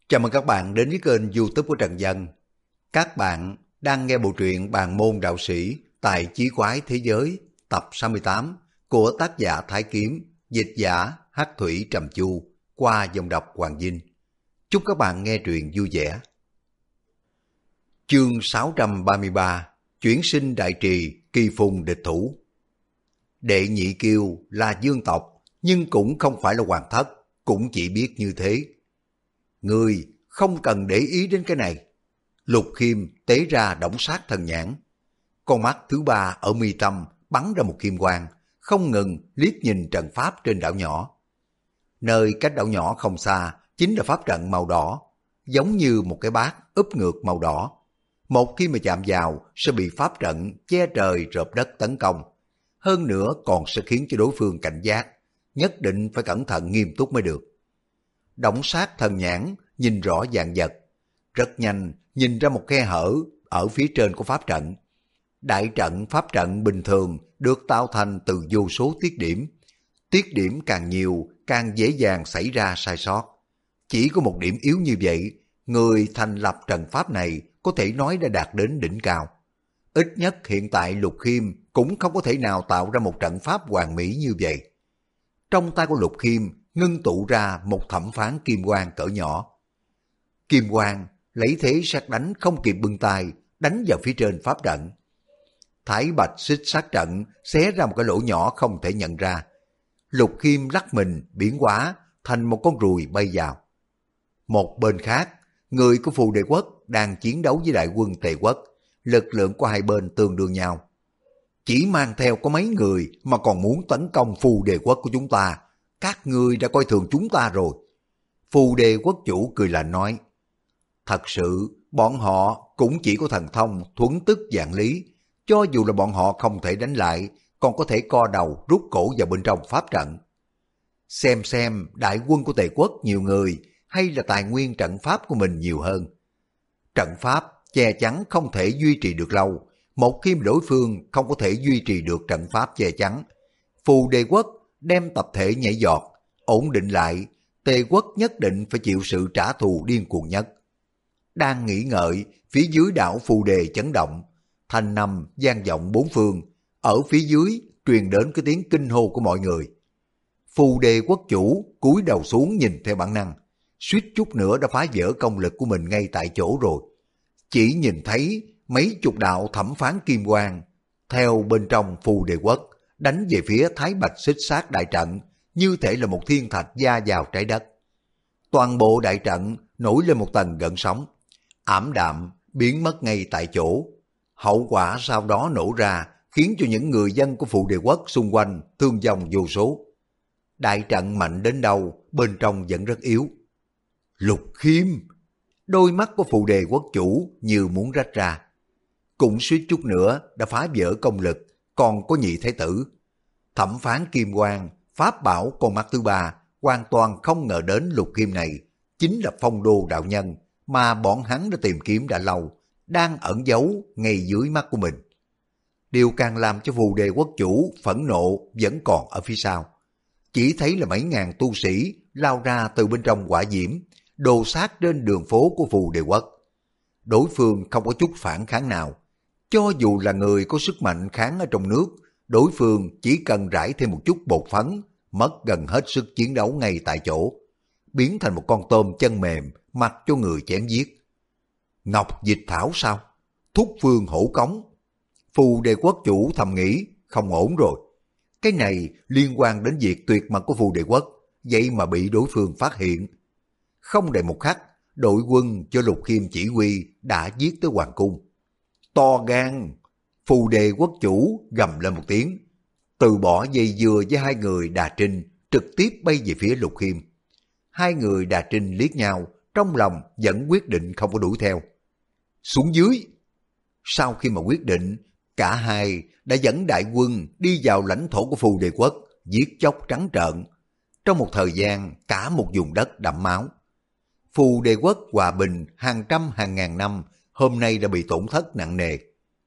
Chào mừng các bạn đến với kênh YouTube của Trần Dân. Các bạn đang nghe bộ truyện Bàn môn đạo sĩ tại chí quái thế giới tập 68 của tác giả Thái Kiếm, dịch giả Hắc Thủy Trầm Chu qua dòng đọc Hoàng Dinh. Chúc các bạn nghe truyện vui vẻ. Chương 633: Chuyển sinh đại trì, kỳ phùng địch thủ. Đệ Nhị Kiêu là dương tộc, nhưng cũng không phải là hoàng thất, cũng chỉ biết như thế. Ngươi không cần để ý đến cái này. Lục Khiêm tế ra đổng sát thần nhãn. Con mắt thứ ba ở mi tâm bắn ra một kim quang, không ngừng liếc nhìn trận pháp trên đảo nhỏ. Nơi cách đảo nhỏ không xa chính là pháp trận màu đỏ, giống như một cái bát úp ngược màu đỏ. Một khi mà chạm vào sẽ bị pháp trận che trời rợp đất tấn công. Hơn nữa còn sẽ khiến cho đối phương cảnh giác, nhất định phải cẩn thận nghiêm túc mới được. Đổng sát thần nhãn nhìn rõ vạn vật, rất nhanh nhìn ra một khe hở ở phía trên của pháp trận. Đại trận pháp trận bình thường được tạo thành từ vô số tiết điểm. Tiết điểm càng nhiều càng dễ dàng xảy ra sai sót. Chỉ có một điểm yếu như vậy, người thành lập trận pháp này có thể nói đã đạt đến đỉnh cao. Ít nhất hiện tại Lục Khiêm cũng không có thể nào tạo ra một trận pháp hoàn mỹ như vậy. Trong tay của Lục Khiêm ngưng tụ ra một thẩm phán kim quang cỡ nhỏ. Kim quang lấy thế sát đánh không kịp bưng tay, đánh vào phía trên pháp trận. Thái bạch xích sát trận xé ra một cái lỗ nhỏ không thể nhận ra. Lục Khiêm lắc mình biến hóa thành một con ruồi bay vào. Một bên khác, người của Phù Đề Quốc đang chiến đấu với đại quân Tề Quốc, lực lượng của hai bên tương đương nhau. Chỉ mang theo có mấy người mà còn muốn tấn công Phù Đề Quốc của chúng ta, các ngươi đã coi thường chúng ta rồi. Phù Đề Quốc chủ cười lạnh nói, thật sự bọn họ cũng chỉ có thần thông thuấn tức vạn lý, cho dù là bọn họ không thể đánh lại, còn có thể co đầu rút cổ vào bên trong pháp trận. Xem đại quân của Tề Quốc nhiều người hay là tài nguyên trận pháp của mình nhiều hơn. Trận pháp che chắn không thể duy trì được lâu, một khi đối phương không có thể duy trì được trận pháp che chắn, Phù Đề Quốc đem tập thể nhảy giọt, ổn định lại, Tề Quốc nhất định phải chịu sự trả thù điên cuồng nhất. Đang nghĩ ngợi, phía dưới đảo Phù Đề chấn động, thanh năm vang vọng bốn phương, ở phía dưới truyền đến cái tiếng kinh hô của mọi người. Phù Đề Quốc chủ cúi đầu xuống nhìn theo bản năng, suýt chút nữa đã phá vỡ công lực của mình ngay tại chỗ rồi. Chỉ nhìn thấy mấy chục đạo thẩm phán kim quang theo bên trong Phù Đề Quốc đánh về phía Thái Bạch xích sát đại trận, như thể là một thiên thạch gia vào trái đất. Toàn bộ đại trận nổi lên một tầng gợn sóng, ảm đạm biến mất ngay tại chỗ. Hậu quả sau đó nổ ra khiến cho những người dân của Phù Đề Quốc xung quanh thương vong vô số. Đại trận mạnh đến đâu, bên trong vẫn rất yếu. Lục Khiêm, đôi mắt của Phù Đề Quốc chủ như muốn rách ra. Cũng suýt chút nữa đã phá vỡ công lực, còn có nhị thái tử. Thẩm phán kim quang, pháp bảo con mắt thứ ba, hoàn toàn không ngờ đến Lục Khiêm này chính là Phong Đô đạo nhân mà bọn hắn đã tìm kiếm đã lâu, đang ẩn giấu ngay dưới mắt của mình. Điều càng làm cho Phù Đề Quốc chủ phẫn nộ vẫn còn ở phía sau. Chỉ thấy là mấy ngàn tu sĩ lao ra từ bên trong hỏa diễm, đồ sát trên đường phố của Phù Đề Quốc. Đối phương không có chút phản kháng nào. Cho dù là người có sức mạnh kháng ở trong nước, đối phương chỉ cần rải thêm một chút bột phấn, mất gần hết sức chiến đấu ngay tại chỗ, biến thành một con tôm chân mềm, mặc cho người chém giết. Ngọc Dịch Thảo sao? Thúc phương hổ cống. Phù Đề Quốc chủ thầm nghĩ, không ổn rồi. Cái này liên quan đến việc tuyệt mật của Phù Đề Quốc, vậy mà bị đối phương phát hiện. Không đầy một khắc, đội quân cho Lục Khiêm chỉ huy đã giết tới hoàng cung. To gan! Phù Đề Quốc chủ gầm lên một tiếng, từ bỏ dây dưa với hai người Đà Trinh, trực tiếp bay về phía Lục Khiêm. Hai người Đà Trinh liếc nhau, trong lòng vẫn quyết định không có đuổi theo. Xuống dưới! Sau khi mà quyết định, cả hai đã dẫn đại quân đi vào lãnh thổ của Phù Đề Quốc, giết chóc trắng trợn. Trong một thời gian, cả một vùng đất đẫm máu. Phù Đề Quốc hòa bình hàng trăm hàng ngàn năm, hôm nay đã bị tổn thất nặng nề.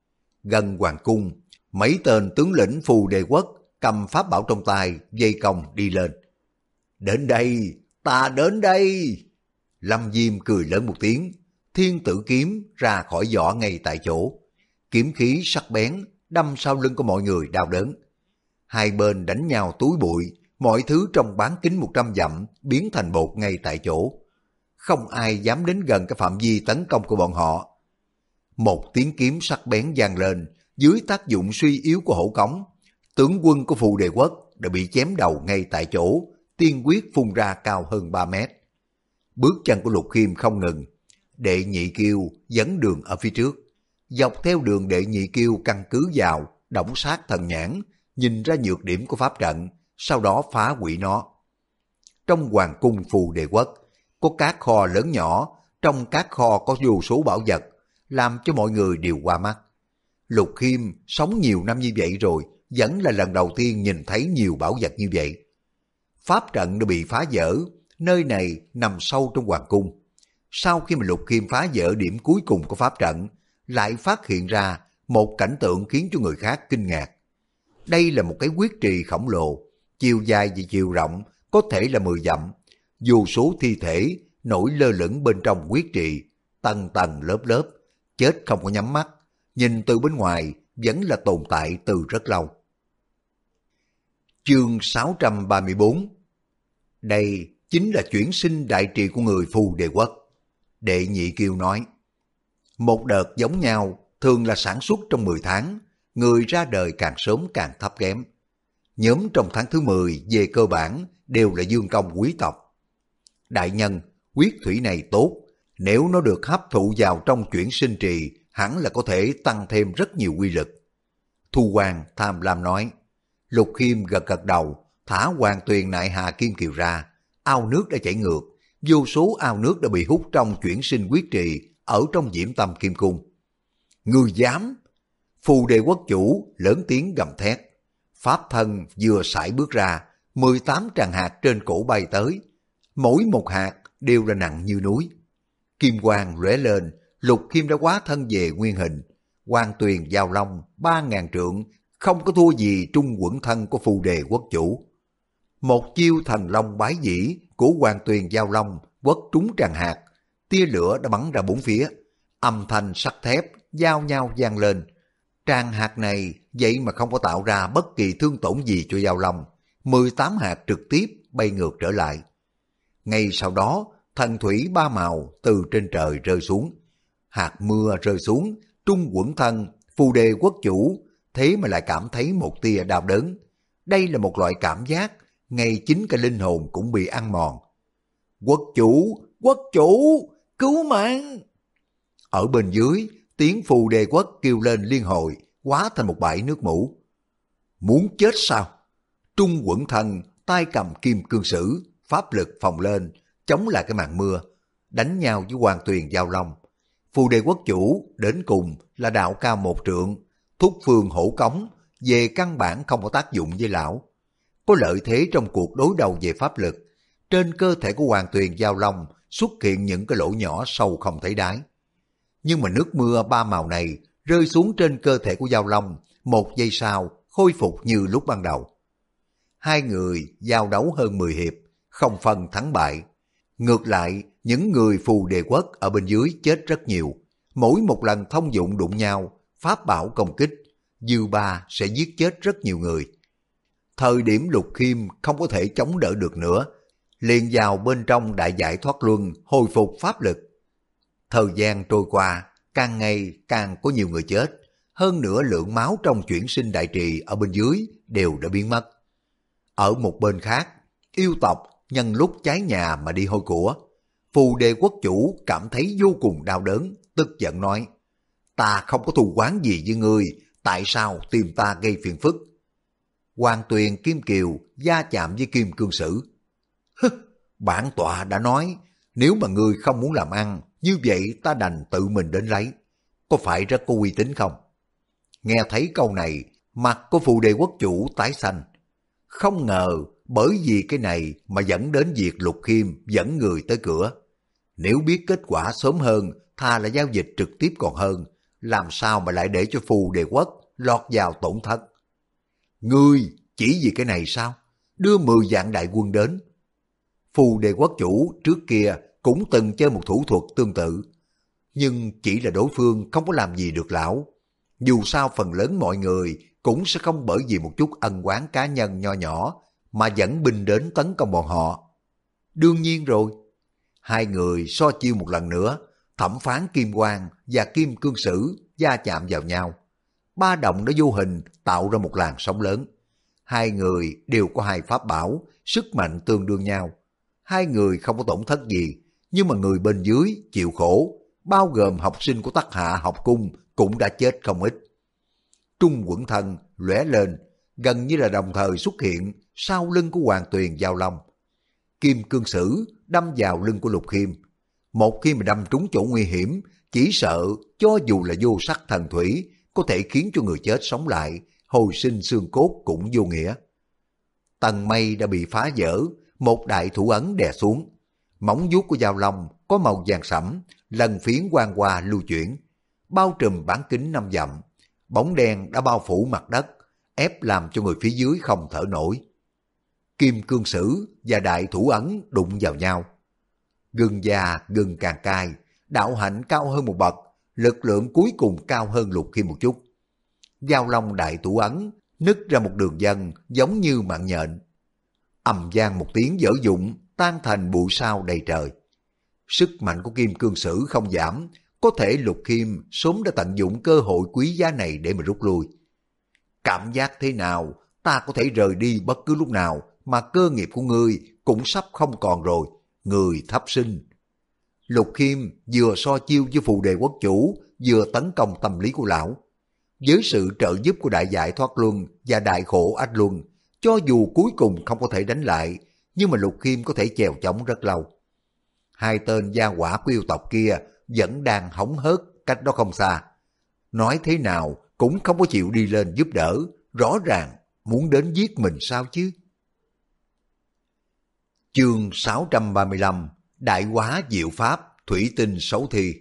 Gần hoàng cung, mấy tên tướng lĩnh Phù Đề Quốc cầm pháp bảo trong tay, dây cong đi lên. Đến đây, ta đến đây! Lâm Diêm cười lớn một tiếng, thiên tử kiếm ra khỏi vỏ ngay tại chỗ. Kiếm khí sắc bén đâm sau lưng của mọi người đau đớn. Hai bên đánh nhau túi bụi, mọi thứ trong bán kính 100 dặm biến thành bột ngay tại chỗ. Không ai dám đến gần cái phạm vi tấn công của bọn họ. Một tiếng kiếm sắc bén vang lên, dưới tác dụng suy yếu của hổ cống, tướng quân của Phù Đề Quốc đã bị chém đầu ngay tại chỗ, tiên quyết phun ra cao hơn 3 mét. Bước chân của Lục Khiêm không ngừng, Đệ Nhị Kiêu dẫn đường ở phía trước. Dọc theo đường Đệ Nhị Kiêu căn cứ vào, đổng sát thần nhãn, nhìn ra nhược điểm của pháp trận, sau đó phá hủy nó. Trong hoàng cung Phù Đề Quốc, có các kho lớn nhỏ, trong các kho có vô số bảo vật, làm cho mọi người đều qua mắt. Lục Khiêm sống nhiều năm như vậy rồi, vẫn là lần đầu tiên nhìn thấy nhiều bảo vật như vậy. Pháp trận đã bị phá vỡ, nơi này nằm sâu trong hoàng cung. Sau khi mà Lục Khiêm phá vỡ điểm cuối cùng của pháp trận, lại phát hiện ra một cảnh tượng khiến cho người khác kinh ngạc. Đây là một cái huyết trì khổng lồ, chiều dài và chiều rộng có thể là 10 dặm. Vô số thi thể nổi lơ lửng bên trong huyết trì, tầng tầng lớp lớp, chết không có nhắm mắt, nhìn từ bên ngoài vẫn là tồn tại từ rất lâu. Chương 634. Đây chính là chuyển sinh đại trị của người Phù Đề Quốc. Đệ Nhị Kiêu nói, một đợt giống nhau thường là sản xuất trong 10 tháng, người ra đời càng sớm càng thấp kém. Nhóm trong tháng thứ 10 về cơ bản đều là dương công quý tộc. Đại nhân, huyết thủy này tốt, nếu nó được hấp thụ vào trong chuyển sinh trì, hẳn là có thể tăng thêm rất nhiều uy lực. Thu Hoàng tham lam nói. Lục Khiêm gật gật đầu, thả Hoàng Tuyền nại Hà Kim Kiều ra, ao nước đã chảy ngược, vô số ao nước đã bị hút trong chuyển sinh huyết trì ở trong Diễm Tâm Kim Cung. Ngươi dám! Phù Đề Quốc chủ lớn tiếng gầm thét. Pháp thân vừa sải bước ra, 18 tràng hạt trên cổ bay tới, mỗi một hạt đều là nặng như núi. Kim quang lóe lên, Lục Khiêm đã hóa thân về nguyên hình. Hoàng Tuyền giao long 3.000 trượng, không có thua gì trung quẩn thân của Phù Đề Quốc chủ. Một chiêu thần long bái dĩ của Hoàng Tuyền giao long quất trúng tràng hạt, tia lửa đã bắn ra bốn phía, âm thanh sắt thép giao nhau vang lên. Tràng hạt này vậy mà không có tạo ra bất kỳ thương tổn gì cho giao long, 18 hạt trực tiếp bay ngược trở lại. Ngay sau đó, thần thủy ba màu từ trên trời rơi xuống. Hạt mưa rơi xuống, trung quẩn thân, Phù Đề Quốc chủ, thế mà lại cảm thấy một tia đau đớn. Đây là một loại cảm giác, ngay chính cả linh hồn cũng bị ăn mòn. Quốc chủ, cứu mạng! Ở bên dưới, tiếng Phù Đề Quốc kêu lên liên hồi, hóa thành một bãi nước mũ. Muốn chết sao? Trung quẩn thân, tay cầm kim cương sử, pháp lực phồng lên, chống lại cái màn mưa, đánh nhau với Hoàng Tuyền giao long. Phù Đề Quốc chủ đến cùng là đạo cao 1 trượng, thúc phương hổ cống, về căn bản không có tác dụng với lão. Có lợi thế trong cuộc đối đầu về pháp lực, trên cơ thể của Hoàng Tuyền giao long xuất hiện những cái lỗ nhỏ sâu không thấy đáy. Nhưng mà nước mưa ba màu này rơi xuống trên cơ thể của giao long, 1 giây sau khôi phục như lúc ban đầu. Hai người giao đấu hơn 10 hiệp, không phân thắng bại. Ngược lại, những người Phù Đề Quốc ở bên dưới chết rất nhiều. Mỗi một lần thông dụng đụng nhau, pháp bảo công kích, dư ba sẽ giết chết rất nhiều người. Thời điểm Lục Khiêm không có thể chống đỡ được nữa, liền vào bên trong đại giải thoát luân, hồi phục pháp lực. Thời gian trôi qua, càng ngày càng có nhiều người chết, hơn nữa lượng máu trong chuyển sinh đại trì ở bên dưới đều đã biến mất. Ở một bên khác, yêu tộc nhân lúc cháy nhà mà đi hôi của. Phù Đề Quốc chủ cảm thấy vô cùng đau đớn, tức giận nói, ta không có thù oán gì với ngươi, tại sao tìm ta gây phiền phức? Hoàng Tuyền Kim Kiều va chạm với Kim Cương Sử. Bản tọa đã nói, nếu mà ngươi không muốn làm ăn, như vậy ta đành tự mình đến lấy. Có phải rất có uy tín không? Nghe thấy câu này, mặt của Phù Đề Quốc chủ tái xanh. Không ngờ bởi vì cái này mà dẫn đến việc Lục Khiêm dẫn người tới cửa. Nếu biết kết quả sớm hơn, thà là giao dịch trực tiếp còn hơn, làm sao mà lại để cho Phù Đề Quốc lọt vào tổn thất. Ngươi chỉ vì cái này sao? Đưa 10 vạn đại quân đến. Phù Đề Quốc chủ trước kia cũng từng chơi một thủ thuật tương tự. Nhưng chỉ là đối phương không có làm gì được lão. Dù sao phần lớn mọi người cũng sẽ không bởi vì một chút ân oán cá nhân nho nhỏ mà dẫn binh đến tấn công bọn họ. Đương nhiên rồi. Hai người so chiêu một lần nữa, thẩm phán Kim Quang và Kim Cương Sử va chạm vào nhau. Ba động đã vô hình tạo ra một làn sóng lớn. Hai người đều có hai pháp bảo, sức mạnh tương đương nhau. Hai người không có tổn thất gì, nhưng mà người bên dưới chịu khổ, bao gồm học sinh của Tắc Hạ học cung cũng đã chết không ít. Trung Quẩn Thân lóe lên, gần như là đồng thời xuất hiện sau lưng của Hoàng Tuyền Giao Long. Kim Cương Sử đâm vào lưng của Lục Khiêm. Một khi mà đâm trúng chỗ nguy hiểm, chỉ sợ cho dù là vô sắc thần thủy có thể khiến cho người chết sống lại, hồi sinh xương cốt cũng vô nghĩa. Tầng mây đã bị phá vỡ, một đại thủ ấn đè xuống. Móng vuốt của Giao Long có màu vàng sẫm, lần phiến quang hoa lưu chuyển, bao trùm bán kính 5 dặm. Bóng đen đã bao phủ mặt đất, ép làm cho người phía dưới không thở nổi. Kim Cương Sử và đại thủ ấn đụng vào nhau. Gừng già gừng càng cay, đạo hạnh cao hơn một bậc, lực lượng cuối cùng cao hơn Lục Khiêm một chút. Giao Long đại thủ ấn nứt ra một đường vân giống như mạng nhện. Ầm vang một tiếng dở dụng, tan thành bụi sao đầy trời. Sức mạnh của Kim Cương Sử không giảm, có thể Lục Khiêm sớm đã tận dụng cơ hội quý giá này để mà rút lui. Cảm giác thế nào, ta có thể rời đi bất cứ lúc nào, mà cơ nghiệp của ngươi cũng sắp không còn rồi, người thấp sinh. Lục Khiêm vừa so chiêu với Phù Đề Quốc Chủ, vừa tấn công tâm lý của lão. Với sự trợ giúp của Đại Giải Thoát Luân và Đại Khổ Ách Luân, cho dù cuối cùng không có thể đánh lại, nhưng mà Lục Khiêm có thể chèo chống rất lâu. Hai tên gia hỏa của yêu tộc kia vẫn đang hóng hớt cách đó không xa. Nói thế nào cũng không có chịu đi lên giúp đỡ, rõ ràng muốn đến giết mình sao chứ. Chương 635 Đại Hóa Diệu Pháp Thủy Tinh Xấu Thi.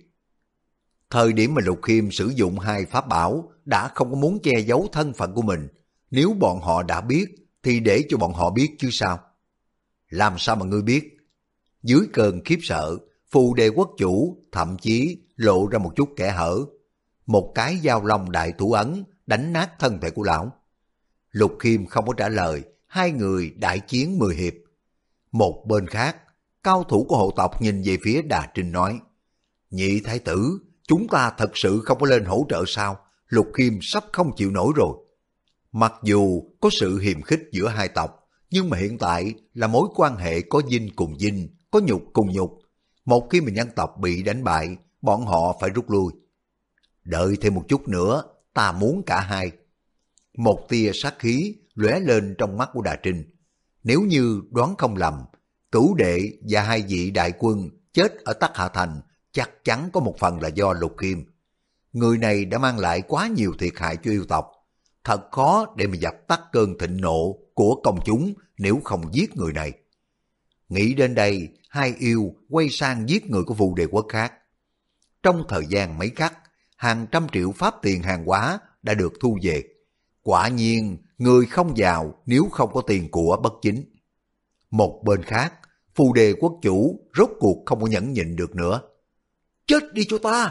Thời điểm mà Lục Khiêm sử dụng hai pháp bảo đã không có muốn che giấu thân phận của mình. Nếu bọn họ đã biết thì để cho bọn họ biết chứ sao. Làm sao mà ngươi biết? Dưới cơn khiếp sợ, Phù Đề Quốc Chủ thậm chí lộ ra một chút kẽ hở. Một cái Giao Long đại thủ ấn đánh nát thân thể của lão. Lục Khiêm không có trả lời, hai người đại chiến 10 hiệp. Một bên khác, cao thủ của hộ tộc nhìn về phía Đà Trinh nói: Nhị thái tử, chúng ta thật sự không có lên hỗ trợ sao? Lục Khiêm sắp không chịu nổi rồi. Mặc dù có sự hiềm khích giữa hai tộc, nhưng mà hiện tại là mối quan hệ có dinh cùng dinh, có nhục cùng nhục. Một khi mà nhân tộc bị đánh bại, bọn họ phải rút lui. Đợi thêm một chút nữa, ta muốn cả hai. Một tia sát khí lóe lên trong mắt của Đà Trinh. Nếu như đoán không lầm, Cửu Đệ và hai vị đại quân chết ở Tắc Hạ Thành chắc chắn có một phần là do Lục Khiêm. Người này đã mang lại quá nhiều thiệt hại cho yêu tộc. Thật khó để mà dập tắt cơn thịnh nộ của công chúng nếu không giết người này. Nghĩ đến đây, hai yêu quay sang giết người của Phù Đề Quốc khác. Trong thời gian mấy khắc, hàng trăm triệu pháp tiền hàng hóa đã được thu về. Quả nhiên, người không giàu nếu không có tiền của bất chính. Một bên khác, Phù Đề Quốc Chủ rốt cuộc không có nhẫn nhịn được nữa. Chết đi cho ta!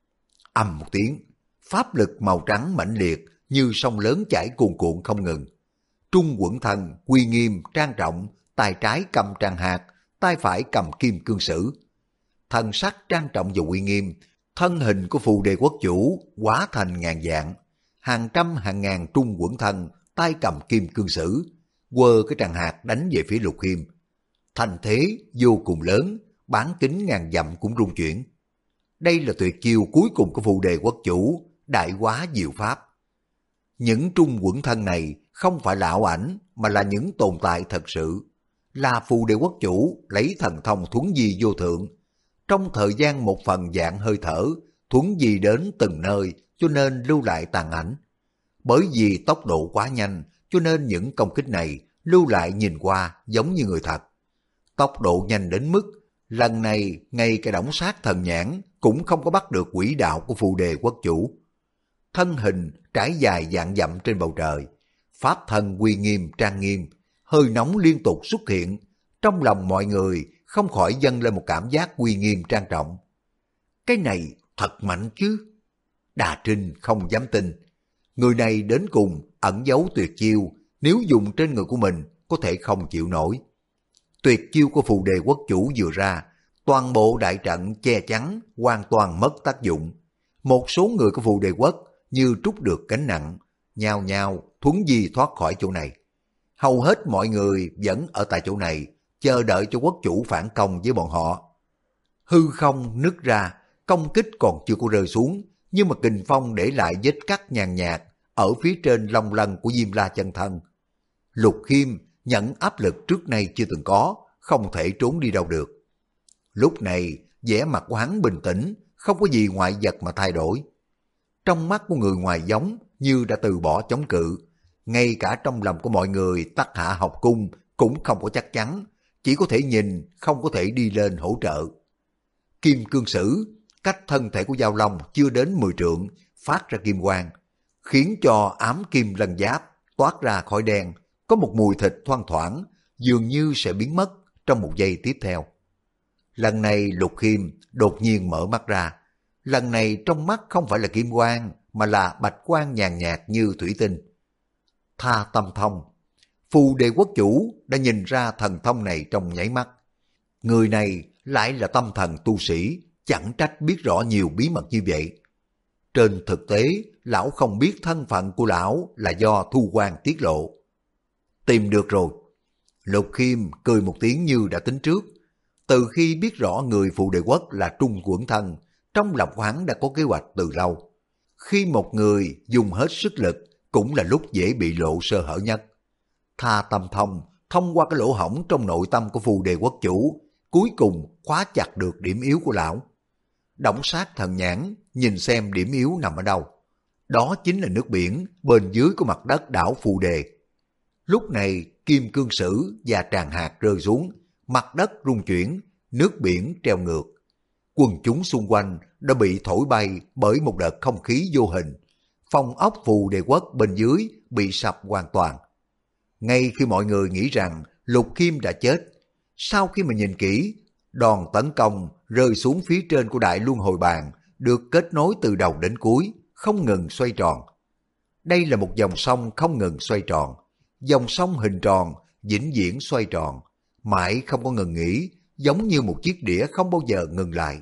Ầm một tiếng, pháp lực màu trắng mãnh liệt như sông lớn chảy cuồn cuộn không ngừng. Trung Quẩn Thân uy nghiêm trang trọng, tay trái cầm tràng hạt, tay phải cầm Kim Cương Sử. Thần sắc trang trọng và uy nghiêm, thân hình của Phù Đề Quốc Chủ hóa thành ngàn dạng. Hàng trăm hàng ngàn Trung Quẩn Thân tay cầm Kim Cương Sử, quơ cái tràng hạt đánh về phía Lục Khiêm. Thành thế vô cùng lớn, bán kính ngàn dặm cũng rung chuyển. Đây là tuyệt chiêu cuối cùng của Phù Đề Quốc Chủ, Đại Hóa Diệu Pháp. Những Trung Quẩn Thân này không phải là ảo ảnh, mà là những tồn tại thật sự. Là Phù Đề Quốc Chủ lấy thần thông thuấn di vô thượng. Trong thời gian một phần dạng hơi thở, thuấn di đến từng nơi, cho nên lưu lại tàn ảnh. Bởi vì tốc độ quá nhanh, cho nên những công kích này lưu lại nhìn qua giống như người thật. Tốc độ nhanh đến mức, lần này ngay cái đổng sát thần nhãn cũng không có bắt được quỹ đạo của Phù Đề Quốc Chủ. Thân hình trải dài vạn dặm trên bầu trời, pháp thân uy nghiêm trang nghiêm, hơi nóng liên tục xuất hiện. Trong lòng mọi người không khỏi dâng lên một cảm giác uy nghiêm trang trọng. Cái này thật mạnh chứ. Đà Trinh không dám tin. Người này đến cùng ẩn giấu tuyệt chiêu, nếu dùng trên người của mình có thể không chịu nổi. Tuyệt chiêu của Phù Đề Quốc chủ vừa ra, toàn bộ đại trận che chắn hoàn toàn mất tác dụng. Một số người của Phù Đề Quốc như trút được gánh nặng, nhao nhao thuấn di thoát khỏi chỗ này. Hầu hết mọi người vẫn ở tại chỗ này, chờ đợi cho quốc chủ phản công với bọn họ. Hư không nứt ra, công kích còn chưa có rơi xuống, nhưng mà kình phong để lại vết cắt nhàn nhạt ở phía trên long lân của Diêm La chân thân. Lục Khiêm nhận áp lực trước nay chưa từng có, không thể trốn đi đâu được. Lúc này, vẻ mặt của hắn bình tĩnh, không có gì ngoại vật mà thay đổi. Trong mắt của người ngoài giống như đã từ bỏ chống cự, ngay cả trong lòng của mọi người Tắc Hạ học cung cũng không có chắc chắn, chỉ có thể nhìn, không có thể đi lên hỗ trợ. Kim cương sử, cách thân thể của Giao Long chưa đến 10 trượng, phát ra kim quang, khiến cho ám kim lân giáp toát ra khỏi đen, có một mùi thịt thoang thoảng, dường như sẽ biến mất trong một giây tiếp theo. Lần này Lục Khiêm đột nhiên mở mắt ra, lần này trong mắt không phải là kim quang, mà là bạch quang nhàn nhạt như thủy tinh. Tha tâm thông, Phù Đề Quốc chủ đã nhìn ra thần thông này trong nháy mắt. Người này lại là tâm thần tu sĩ, chẳng trách biết rõ nhiều bí mật như vậy. Trên thực tế, lão không biết thân phận của lão là do Thu Quan tiết lộ. Tìm được rồi. Lục Khiêm cười một tiếng như đã tính trước. Từ khi biết rõ người Phù Đề Quốc là Trung Quẩn Thân, trong lòng hắn đã có kế hoạch từ lâu. Khi một người dùng hết sức lực, cũng là lúc dễ bị lộ sơ hở nhất. Tha tâm thông, thông qua cái lỗ hổng trong nội tâm của Phù Đề Quốc chủ, cuối cùng khóa chặt được điểm yếu của lão. Đổng Sát thần nhãn, nhìn xem điểm yếu nằm ở đâu. Đó chính là nước biển bên dưới của mặt đất đảo Phù Đề. Lúc này, kim cương sử và tràng hạt rơi xuống, mặt đất rung chuyển, nước biển treo ngược. Quần chúng xung quanh đã bị thổi bay bởi một đợt không khí vô hình. Phong ốc Phù Đề Quốc bên dưới bị sập hoàn toàn. Ngay khi mọi người nghĩ rằng Lục Khiêm đã chết, sau khi mà nhìn kỹ, đòn tấn công rơi xuống phía trên của Đại Luân Hồi Bàn được kết nối từ đầu đến cuối, không ngừng xoay tròn. Đây là một dòng sông không ngừng xoay tròn. Dòng sông hình tròn, vĩnh viễn xoay tròn, mãi không có ngừng nghỉ, giống như một chiếc đĩa không bao giờ ngừng lại.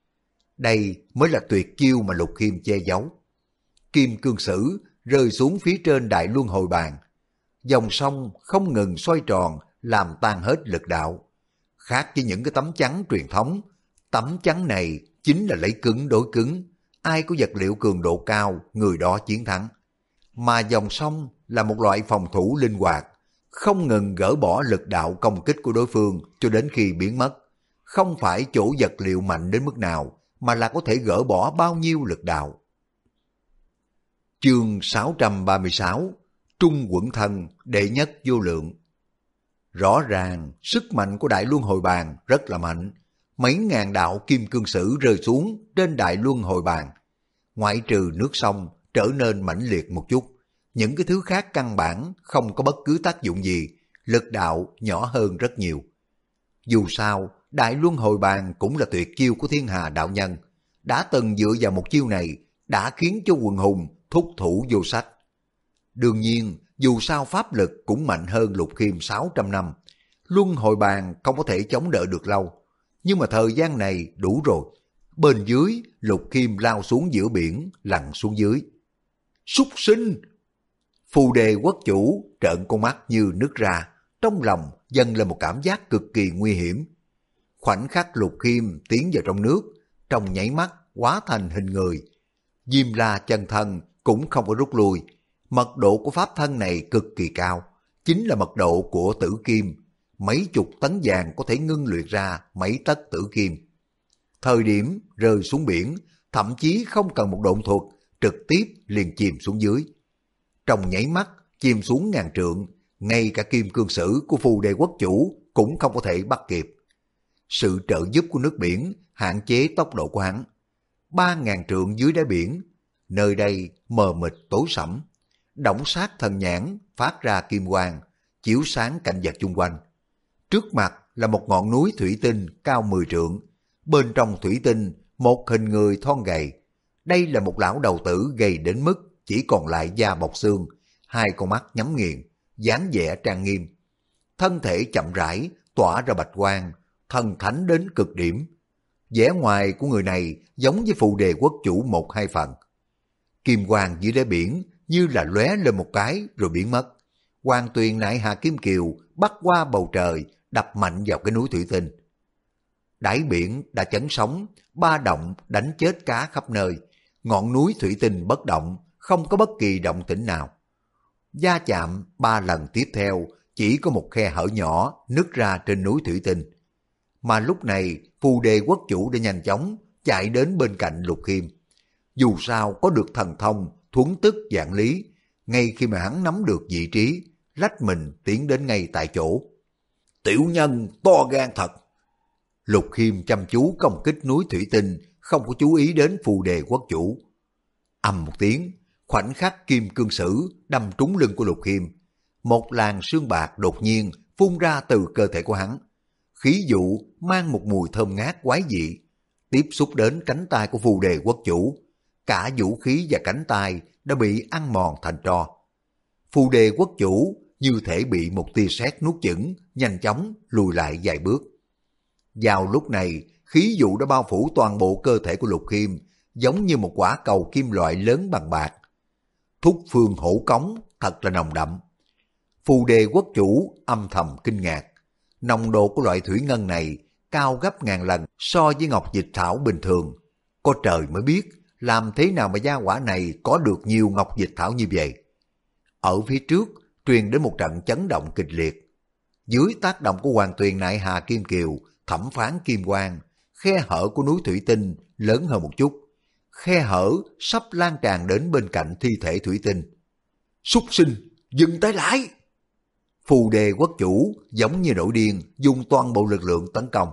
Đây mới là tuyệt chiêu mà Lục Khiêm che giấu. Kim cương sử rơi xuống phía trên Đại Luân Hồi Bàn. Dòng sông không ngừng xoay tròn, làm tan hết lực đạo. Khác với những cái tấm chắn truyền thống, tấm chắn này chính là lấy cứng đối cứng. Ai có vật liệu cường độ cao, người đó chiến thắng. Mà dòng sông là một loại phòng thủ linh hoạt, không ngừng gỡ bỏ lực đạo công kích của đối phương cho đến khi biến mất. Không phải chỗ vật liệu mạnh đến mức nào, mà là có thể gỡ bỏ bao nhiêu lực đạo. Chương 636, Trung Quẩn Thân đệ nhất vô lượng. Rõ ràng, sức mạnh của Đại Luân Hồi Bàn rất là mạnh. Mấy ngàn đạo kim cương sử rơi xuống trên Đại Luân Hồi Bàn. Ngoại trừ nước sông trở nên mãnh liệt một chút, những cái thứ khác căn bản không có bất cứ tác dụng gì, lực đạo nhỏ hơn rất nhiều. Dù sao, Đại Luân Hồi Bàn cũng là tuyệt chiêu của Thiên Hà đạo nhân. Đã từng dựa vào một chiêu này, đã khiến cho quần hùng thúc thủ vô sách. Đương nhiên, dù sao pháp lực cũng mạnh hơn Lục Khiêm 600 năm. Luân Hồi Bàn không có thể chống đỡ được lâu. Nhưng mà thời gian này đủ rồi. Bên dưới, Lục Khiêm lao xuống giữa biển, lặn xuống dưới. Súc sinh! Phù Đề Quốc chủ trợn con mắt như nước ra, trong lòng dâng lên một cảm giác cực kỳ nguy hiểm. Khoảnh khắc Lục Khiêm tiến vào trong nước, trong nháy mắt hóa thành hình người. Diêm La chân thân cũng không có rút lui. Mật độ của pháp thân này cực kỳ cao, chính là mật độ của tử kim. Mấy chục tấn vàng có thể ngưng luyện ra mấy tấc tử kim. Thời điểm rơi xuống biển, thậm chí không cần một độn thuật, trực tiếp liền chìm xuống dưới. Trong nháy mắt, chìm xuống ngàn trượng, ngay cả kim cương sử của Phù Đề Quốc chủ cũng không có thể bắt kịp. Sự trợ giúp của nước biển hạn chế tốc độ của hắn. 3.000 trượng dưới đáy biển, nơi đây mờ mịt tối sẫm. Đổng Sát thần nhãn phát ra kim quang, chiếu sáng cảnh vật chung quanh. Trước mặt là một ngọn núi thủy tinh cao 10 trượng. Bên trong thủy tinh, một hình người thon gầy. Đây là một lão đầu tử gầy đến mức chỉ còn lại da bọc xương, hai con mắt nhắm nghiền, dáng vẻ trang nghiêm. Thân thể chậm rãi, tỏa ra bạch quang, thần thánh đến cực điểm. Vẻ ngoài của người này giống với Phù Đề Quốc chủ 1-2 phần. Kim quang dưới đáy biển như là lóe lên một cái rồi biến mất. Hoàng tuyền nại hà kim kiều bắt qua bầu trời, đập mạnh vào cái núi thủy tinh. Đáy biển đã chấn sóng, ba động đánh chết cá khắp nơi. Ngọn núi thủy tinh bất động, không có bất kỳ động tĩnh nào. Va chạm 3 lần tiếp theo, chỉ có một khe hở nhỏ nứt ra trên núi thủy tinh. Mà lúc này, Phù Đề Quốc chủ đã nhanh chóng chạy đến bên cạnh Lục Khiêm. Dù sao có được thần thông, thuấn tức vạn lý, ngay khi mà hắn nắm được vị trí, lách mình tiến đến ngay tại chỗ. Tiểu nhân to gan thật! Lục Khiêm chăm chú công kích núi thủy tinh, không có chú ý đến Phù Đề Quốc chủ. Ầm một tiếng, khoảnh khắc kim cương sử đâm trúng lưng của Lục Khiêm. Một làn sương bạc đột nhiên phun ra từ cơ thể của hắn. Khí dụ mang một mùi thơm ngát quái dị, tiếp xúc đến cánh tay của Phù Đề Quốc chủ. Cả vũ khí và cánh tay đã bị ăn mòn thành tro. Phù Đề Quốc chủ như thể bị một tia sét nuốt chửng, nhanh chóng lùi lại vài bước. Vào lúc này, khí dụ đã bao phủ toàn bộ cơ thể của Lục Khiêm, giống như một quả cầu kim loại lớn bằng bạc. Thúc phương hổ cống thật là nồng đậm. Phù Đề Quốc chủ âm thầm kinh ngạc. Nồng độ của loại thủy ngân này cao gấp ngàn lần so với ngọc dịch thảo bình thường. Có trời mới biết làm thế nào mà gia hỏa này có được nhiều ngọc dịch thảo như vậy. Ở phía trước truyền đến một trận chấn động kịch liệt. Dưới tác động của hoàng tuyền nại hà kim kiều, thẩm phán kim quang, khe hở của núi thủy tinh lớn hơn một chút. Khe hở sắp lan tràn đến bên cạnh thi thể thủy tinh. Súc sinh, dừng tay lại! Phù Đề Quốc chủ giống như nổi điên dùng toàn bộ lực lượng tấn công.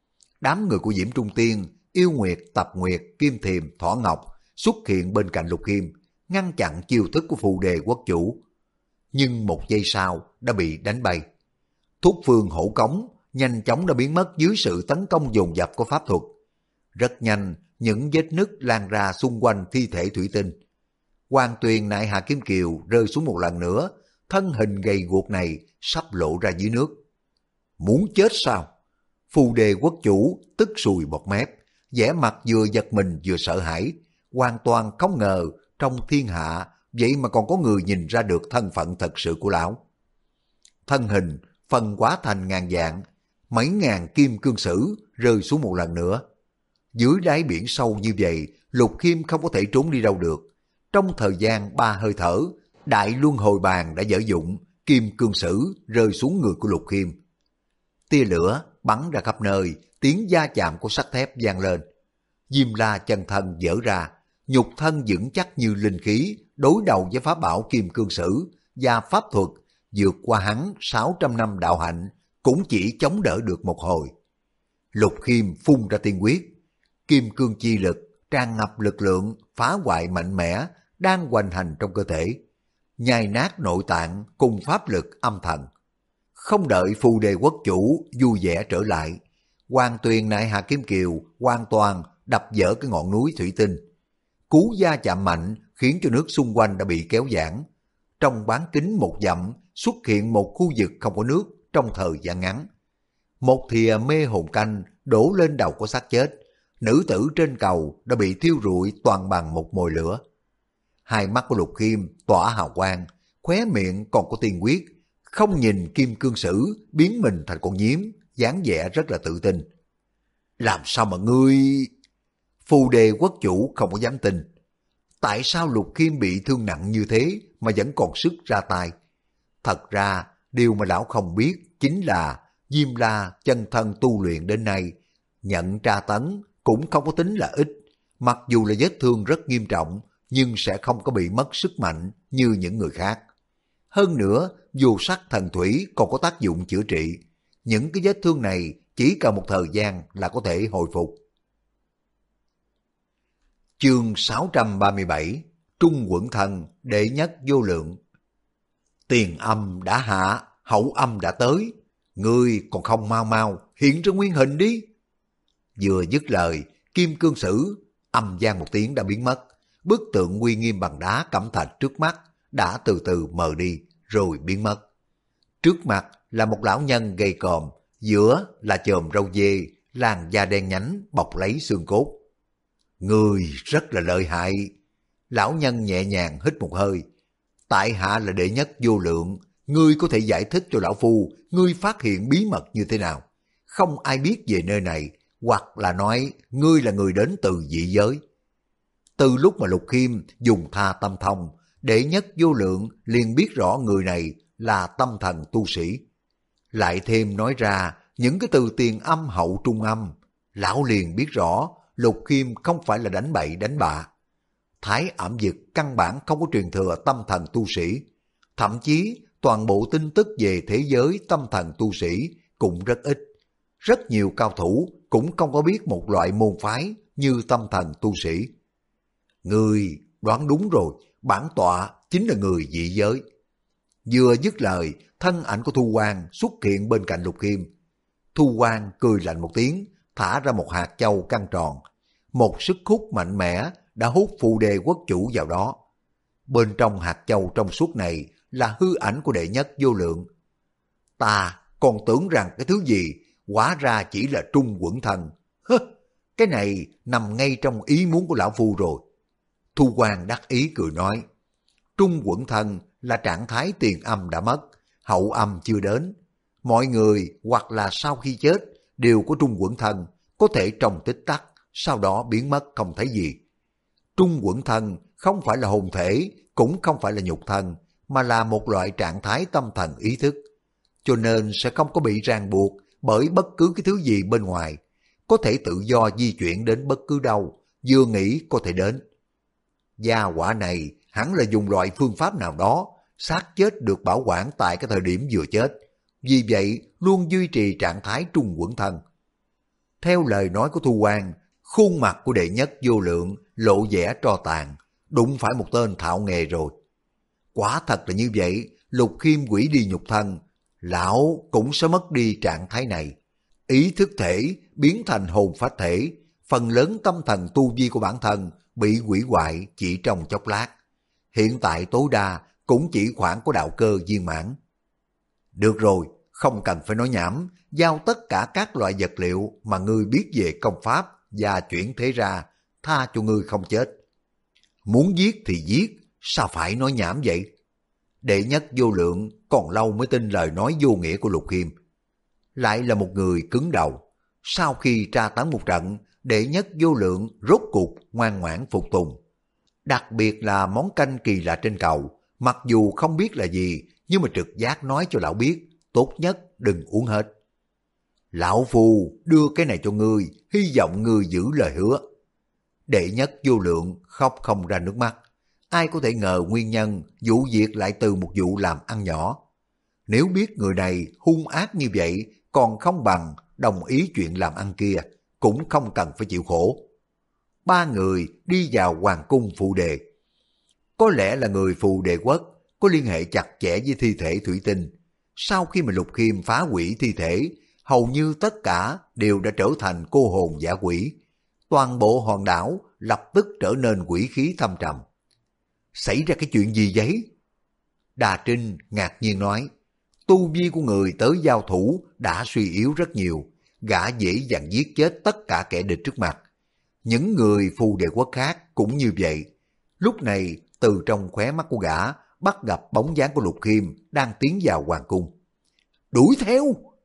Đám người của Diễm Trung Tiên, Yêu Nguyệt, Tập Nguyệt, Kim Thiềm, Thỏ Ngọc xuất hiện bên cạnh Lục Khiêm, ngăn chặn chiêu thức của Phù Đề Quốc chủ. Nhưng một giây sau đã bị đánh bay. Thúc phương hổ cống nhanh chóng đã biến mất dưới sự tấn công dồn dập của pháp thuật. Rất nhanh, những vết nứt lan ra xung quanh thi thể thủy tinh. Hoàng tuyền nại hà kim kiều rơi xuống một lần nữa, thân hình gầy guộc này sắp lộ ra dưới nước. Muốn chết sao? Phù Đề Quốc chủ tức sùi bọt mép, vẻ mặt vừa giật mình vừa sợ hãi, hoàn toàn không ngờ trong thiên hạ vậy mà còn có người nhìn ra được thân phận thật sự của lão. Thân hình phân hóa thành ngàn dạng, mấy ngàn kim cương sử rơi xuống một lần nữa. Dưới đáy biển sâu như vậy, Lục Khiêm không có thể trốn đi đâu được. Trong thời gian 3 hơi thở, đại luân hồi bàn đã dở dụng, kim cương sử rơi xuống người của Lục Khiêm. Tia lửa bắn ra khắp nơi, tiếng va chạm của sắt thép vang lên. Diêm La chân thân dở ra, nhục thân vững chắc như linh khí, đối đầu với pháp bảo kim cương sử và pháp thuật vượt qua hắn 600 năm đạo hạnh, cũng chỉ chống đỡ được một hồi. Lục Khiêm phun ra tiên quyết, kim cương chi lực tràn ngập lực lượng phá hoại mạnh mẽ đang hoành hành trong cơ thể, nhai nát nội tạng cùng pháp lực âm thần. Không đợi Phù Đề Quốc chủ vui vẻ trở lại, hoàng tuyền nại hà kim kiều hoàn toàn đập vỡ cái ngọn núi thủy tinh. Cú va chạm mạnh khiến cho nước xung quanh đã bị kéo giãn. Trong bán kính một dặm xuất hiện một khu vực không có nước trong thời gian ngắn. Một thìa mê hồn canh đổ lên đầu của xác chết. Nữ tử trên cầu đã bị thiêu rụi toàn bằng một mồi lửa. Hai mắt của Lục Khiêm tỏa hào quang, khóe miệng còn có tiên quyết, không nhìn kim cương sử biến mình thành con nhím, dáng vẻ rất là tự tin. Làm sao mà ngươi... Phù Đề Quốc chủ không có dám tin. Tại sao Lục Khiêm bị thương nặng như thế mà vẫn còn sức ra tay? Thật ra, điều mà lão không biết chính là Diêm La chân thân tu luyện đến nay, nhận tra tấn cũng không có tính là ít. Mặc dù là vết thương rất nghiêm trọng, nhưng sẽ không có bị mất sức mạnh như những người khác. Hơn nữa, dù sắc thần thủy còn có tác dụng chữa trị. Những cái vết thương này chỉ cần một thời gian là có thể hồi phục. Chương 637 Trung Quẩn Thần đệ nhất vô lượng. Tiền âm đã hạ, hậu âm đã tới. Ngươi còn không mau mau hiện ra nguyên hình đi. Vừa dứt lời, kim cương sử âm vang một tiếng đã biến mất. Bức tượng uy nghiêm bằng đá cẩm thạch trước mắt đã từ từ mờ đi rồi biến mất. Trước mặt là một lão nhân gầy còm, giữa là chòm râu dê, làn da đen nhánh bọc lấy xương cốt. Ngươi rất là lợi hại. Lão nhân nhẹ nhàng hít một hơi. Tại hạ là đệ nhất vô lượng, ngươi có thể giải thích cho lão phu ngươi phát hiện bí mật như thế nào? Không ai biết về nơi này, hoặc là nói ngươi là người đến từ dị giới. Từ lúc mà Lục Khiêm dùng tha tâm thông, đệ nhất vô lượng liền biết rõ người này là tâm thần tu sĩ. Lại thêm nói ra những cái từ tiền âm hậu trung âm, lão liền biết rõ Lục Khiêm không phải là đánh bậy đánh bạ. Thái ẩm dực căn bản không có truyền thừa tâm thần tu sĩ, thậm chí toàn bộ tin tức về thế giới tâm thần tu sĩ cũng rất ít. Rất nhiều cao thủ cũng không có biết một loại môn phái như tâm thần tu sĩ. Người đoán đúng rồi, bản tọa chính là người dị giới. Vừa dứt lời, thân ảnh của Thu Quang xuất hiện bên cạnh Lục Khiêm. Thu Quang cười lạnh một tiếng, thả ra một hạt châu căng tròn. Một sức hút mạnh mẽ đã hút Phù Đề quốc chủ vào đó. Bên trong hạt châu trong suốt này là hư ảnh của đệ nhất vô lượng. Ta còn tưởng rằng cái thứ gì, hóa ra chỉ là trung quẩn thân. Hứ, cái này nằm ngay trong ý muốn của lão phu rồi. Thu Quang đắc ý cười nói, trung quẩn thân là trạng thái tiền âm đã mất, hậu âm chưa đến. Mọi người hoặc là sau khi chết đều có trung quẩn thân, có thể trong tích tắc, sau đó biến mất không thấy gì. Trung quẩn thân không phải là hồn thể, cũng không phải là nhục thân, mà là một loại trạng thái tâm thần ý thức. Cho nên sẽ không có bị ràng buộc bởi bất cứ cái thứ gì bên ngoài, có thể tự do di chuyển đến bất cứ đâu, vừa nghĩ có thể đến. Gia hỏa này hẳn là dùng loại phương pháp nào đó, xác chết được bảo quản tại cái thời điểm vừa chết, vì vậy luôn duy trì trạng thái trung quẩn thân. Theo lời nói của Thu Quang, khuôn mặt của đệ nhất vô lượng lộ vẻ tro tàn, đụng phải một tên thạo nghề rồi. Quả thật là như vậy, Lục Khiêm hủy đi nhục thân, lão cũng sẽ mất đi trạng thái này. Ý thức thể biến thành hồn phách thể, phần lớn tâm thần tu vi của bản thân bị hủy hoại chỉ trong chốc lát. Hiện tại tối đa cũng chỉ khoảng có đạo cơ viên mãn. Được rồi, không cần phải nói nhảm, giao tất cả các loại vật liệu mà ngươi biết về công pháp và chuyển thế ra, tha cho ngươi không chết. Muốn giết thì giết, sao phải nói nhảm vậy? Đệ nhất vô lượng còn lâu mới tin lời nói vô nghĩa của Lục Khiêm. Lại là một người cứng đầu. Sau khi tra tấn một trận, đệ nhất vô lượng rốt cuộc ngoan ngoãn phục tùng. Đặc biệt là món canh kỳ lạ trên cầu, mặc dù không biết là gì, nhưng mà trực giác nói cho lão biết, tốt nhất đừng uống hết. Lão Phu đưa cái này cho ngươi, hy vọng ngươi giữ lời hứa. Đệ nhất vô lượng khóc không ra nước mắt. Ai có thể ngờ nguyên nhân vụ việc lại từ một vụ làm ăn nhỏ. Nếu biết người này hung ác như vậy, còn không bằng đồng ý chuyện làm ăn kia, cũng không cần phải chịu khổ. Ba người đi vào hoàng cung Phù Đề. Có lẽ là người Phù Đề quốc có liên hệ chặt chẽ với thi thể thủy tinh. Sau khi mà Lục Khiêm phá hủy thi thể, hầu như tất cả đều đã trở thành cô hồn dã quỷ. Toàn bộ hòn đảo lập tức trở nên quỷ khí thâm trầm. Xảy ra cái chuyện gì vậy? Đà Trinh ngạc nhiên nói, tu vi của người tới giao thủ đã suy yếu rất nhiều, gã dễ dàng giết chết tất cả kẻ địch trước mặt. Những người Phù Đề quốc khác cũng như vậy. Lúc này, từ trong khóe mắt của gã bắt gặp bóng dáng của Lục Khiêm đang tiến vào hoàng cung. Đuổi theo!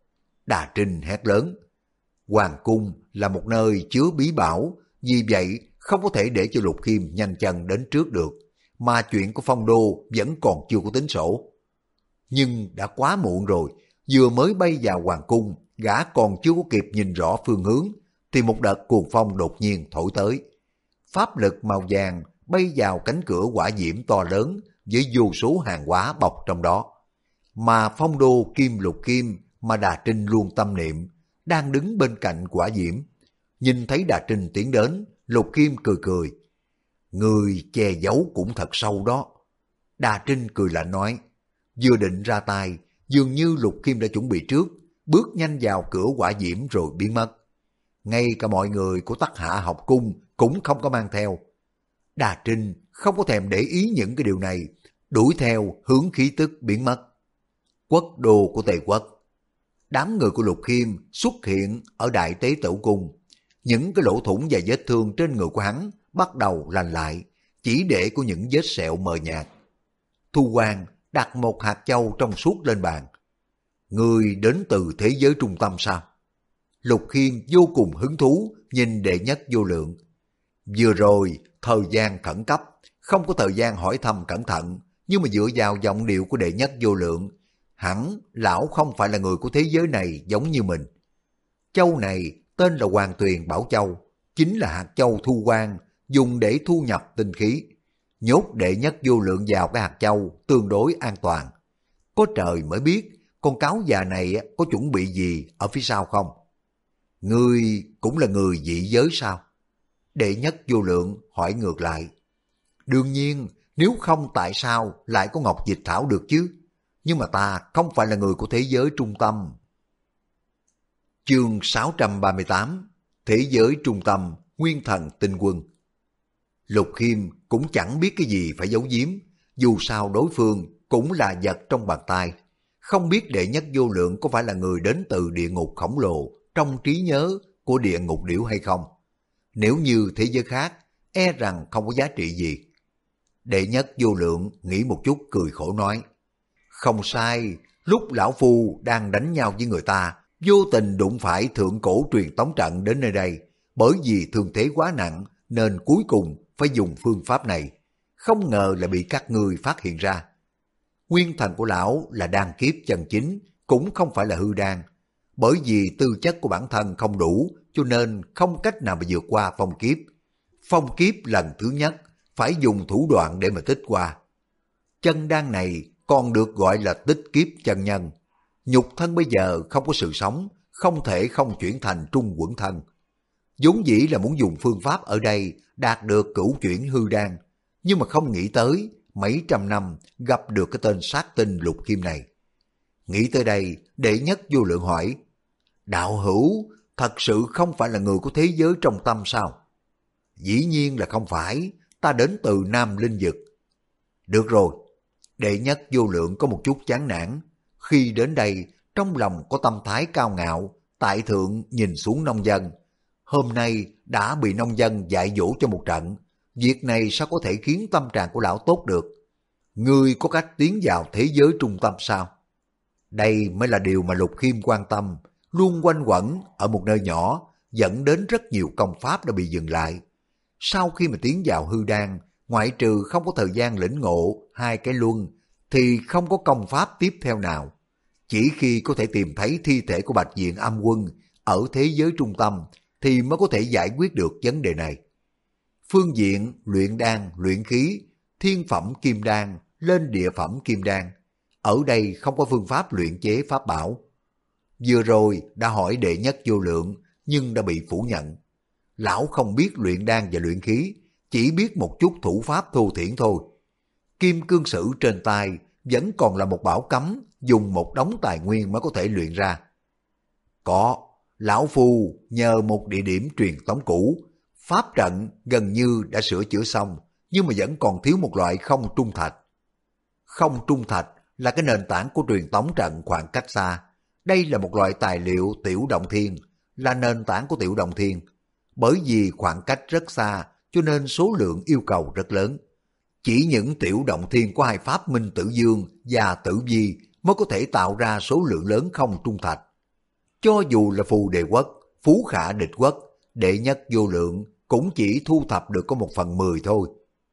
Đà Trinh hét lớn. Hoàng cung là một nơi chứa bí bảo, vì vậy không có thể để cho Lục Khiêm nhanh chân đến trước được, mà chuyện của Phong Đô vẫn còn chưa có tính sổ. Nhưng đã quá muộn rồi, vừa mới bay vào hoàng cung, gã còn chưa có kịp nhìn rõ phương hướng, thì một đợt cuồng phong đột nhiên thổi tới. Pháp lực màu vàng bay vào cánh cửa hỏa diễm to lớn với vô số hàng hóa bọc trong đó. Mà Phong Đô Kim Lục Kim mà Đà Trinh luôn tâm niệm, đang đứng bên cạnh hỏa diễm. Nhìn thấy Đà Trinh tiến đến, Lục Kim cười cười. Người che giấu cũng thật sâu đó. Đà Trinh cười lạnh nói, vừa định ra tay, dường như Lục Kim đã chuẩn bị trước, bước nhanh vào cửa hỏa diễm rồi biến mất. Ngay cả mọi người của Tắc Hạ học cung cũng không có mang theo. Đà Trinh không có thèm để ý những cái điều này, đuổi theo hướng khí tức biến mất. Quốc đô của Tề quốc. Đám người của Lục Khiêm xuất hiện ở Đại Tế Tửu Cung. Những cái lỗ thủng và vết thương trên người của hắn bắt đầu lành lại, chỉ để của những vết sẹo mờ nhạt. Thu Quang đặt một hạt châu trong suốt lên bàn. Người đến từ thế giới trung tâm sao? Lục Khiêm vô cùng hứng thú nhìn Đệ Nhất Vô Lượng. Vừa rồi thời gian khẩn cấp, không có thời gian hỏi thăm cẩn thận, nhưng mà dựa vào giọng điệu của Đệ Nhất Vô Lượng, hẳn lão không phải là người của thế giới này giống như mình. Châu này tên là Hoàng Tuyền Bảo Châu, chính là hạt châu thu quang dùng để thu nhập tinh khí. Nhốt Đệ Nhất Vô Lượng vào cái hạt châu tương đối an toàn. Có trời mới biết con cáo già này có chuẩn bị gì ở phía sau không? Ngươi cũng là người dị giới sao? Đệ Nhất Vô Lượng hỏi ngược lại. Đương nhiên, nếu không tại sao lại có Ngọc Dịch Thảo được chứ? Nhưng mà ta không phải là người của thế giới trung tâm. Chương 638 Thế giới trung tâm, Nguyên Thần Tinh Quân. Lục Khiêm cũng chẳng biết cái gì phải giấu giếm, dù sao đối phương cũng là vật trong bàn tay. Không biết Đệ Nhất Vô Lượng có phải là người đến từ địa ngục khổng lồ trong trí nhớ của địa ngục điểu hay không? Nếu như thế giới khác, e rằng không có giá trị gì. Đệ Nhất Vô Lượng nghĩ một chút cười khổ nói. Không sai, lúc lão phu đang đánh nhau với người ta, vô tình đụng phải thượng cổ truyền tống trận đến nơi đây. Bởi vì thương thế quá nặng nên cuối cùng phải dùng phương pháp này. Không ngờ là bị các ngươi phát hiện ra. Nguyên thần của lão là đan kiếp chân chính, cũng không phải là hư đan. Bởi vì tư chất của bản thân không đủ, cho nên không cách nào mà vượt qua phong kiếp. Phong kiếp lần thứ nhất phải dùng thủ đoạn để mà tích qua. Chân đan này còn được gọi là tích kiếp chân nhân. Nhục thân bây giờ không có sự sống, không thể không chuyển thành trung quẩn thân. Vốn dĩ là muốn dùng phương pháp ở đây đạt được cửu chuyển hư đan, nhưng mà không nghĩ tới mấy trăm năm gặp được cái tên sát tinh Lục Khiêm này. Nghĩ tới đây, Đệ Nhất Vô Lượng hỏi, đạo hữu thật sự không phải là người của thế giới trong tâm sao? Dĩ nhiên là không phải, ta đến từ Nam Linh Vực. Được rồi, Đệ Nhất Vô Lượng có một chút chán nản. Khi đến đây, trong lòng có tâm thái cao ngạo, tại thượng nhìn xuống nông dân. Hôm nay đã bị nông dân dạy dỗ cho một trận, việc này sao có thể khiến tâm trạng của lão tốt được? Ngươi có cách tiến vào thế giới trung tâm sao? Đây mới là điều mà Lục Khiêm quan tâm, luôn quanh quẩn ở một nơi nhỏ, dẫn đến rất nhiều công pháp đã bị dừng lại. Sau khi mà tiến vào hư đan, ngoại trừ không có thời gian lĩnh ngộ hai cái luân, thì không có công pháp tiếp theo nào. Chỉ khi có thể tìm thấy thi thể của Bạch Diện Âm Quân ở thế giới trung tâm, thì mới có thể giải quyết được vấn đề này. Phương diện luyện đan, luyện khí, thiên phẩm kim đan lên địa phẩm kim đan, ở đây không có phương pháp luyện chế pháp bảo. Vừa rồi đã hỏi Đệ Nhất Vô Lượng, nhưng đã bị phủ nhận. Lão không biết luyện đan và luyện khí, chỉ biết một chút thủ pháp thô thiển thôi. Kim cương sử trên tay vẫn còn là một bảo cấm, dùng một đống tài nguyên mới có thể luyện ra. Có, lão phu nhờ một địa điểm truyền tống cũ, pháp trận gần như đã sửa chữa xong, nhưng mà vẫn còn thiếu một loại không trung thạch. Không trung thạch là cái nền tảng của truyền tống trận khoảng cách xa. Đây là một loại tài liệu tiểu động thiên, là nền tảng của tiểu động thiên. Bởi vì khoảng cách rất xa, cho nên số lượng yêu cầu rất lớn. Chỉ những tiểu động thiên của hai pháp Minh Tử Dương và Tử Vi mới có thể tạo ra số lượng lớn không trung thạch. Cho dù là Phù Đề Quốc, Phú Khả Địch Quốc, Đệ Nhất Vô Lượng cũng chỉ thu thập được có 1/10 thôi.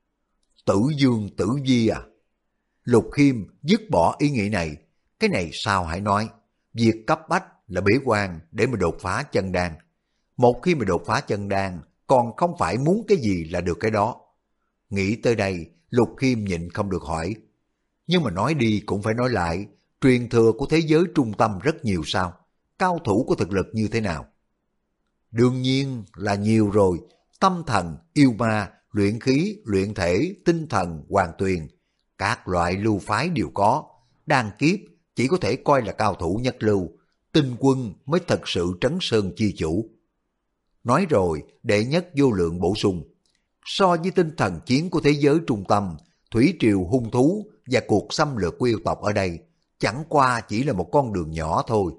Tử Dương Tử Vi à? Lục Khiêm dứt bỏ ý nghĩ này. Cái này sao hãy nói. Việc cấp bách là bế quan để mà đột phá chân đan. Một khi mà đột phá chân đan, còn không phải muốn cái gì là được cái đó. Nghĩ tới đây, Lục Khiêm nhịn không được hỏi. Nhưng mà nói đi cũng phải nói lại, truyền thừa của thế giới trung tâm rất nhiều sao? Cao thủ có thực lực như thế nào? Đương nhiên là nhiều rồi. Tâm thần, yêu ma, luyện khí, luyện thể, tinh thần, hoàng tuyền. Các loại lưu phái đều có. Đan kiếp chỉ có thể coi là cao thủ nhất lưu. Tinh Quân mới thật sự trấn sơn chi chủ. Nói rồi, Đệ Nhất Vô Lượng bổ sung, so với tinh thần chiến của thế giới trung tâm, thủy triều hung thú và cuộc xâm lược của yêu tộc ở đây chẳng qua chỉ là một con đường nhỏ thôi.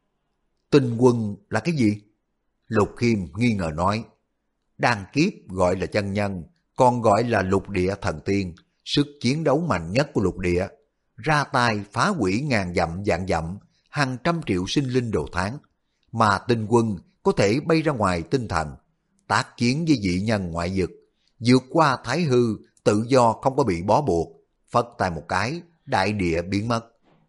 Tinh Quân là cái gì? Lục Khiêm nghi ngờ nói, đan kiếp gọi là chân nhân, còn gọi là lục địa thần tiên, sức chiến đấu mạnh nhất của lục địa, ra tay phá hủy ngàn dặm vạn dặm, hàng trăm triệu sinh linh đồ tháng, mà Tinh Quân có thể bay ra ngoài tinh thần, tác chiến với dị nhân ngoại vực, vượt qua thái hư, tự do không có bị bó buộc, phất tay một cái, đại địa biến mất.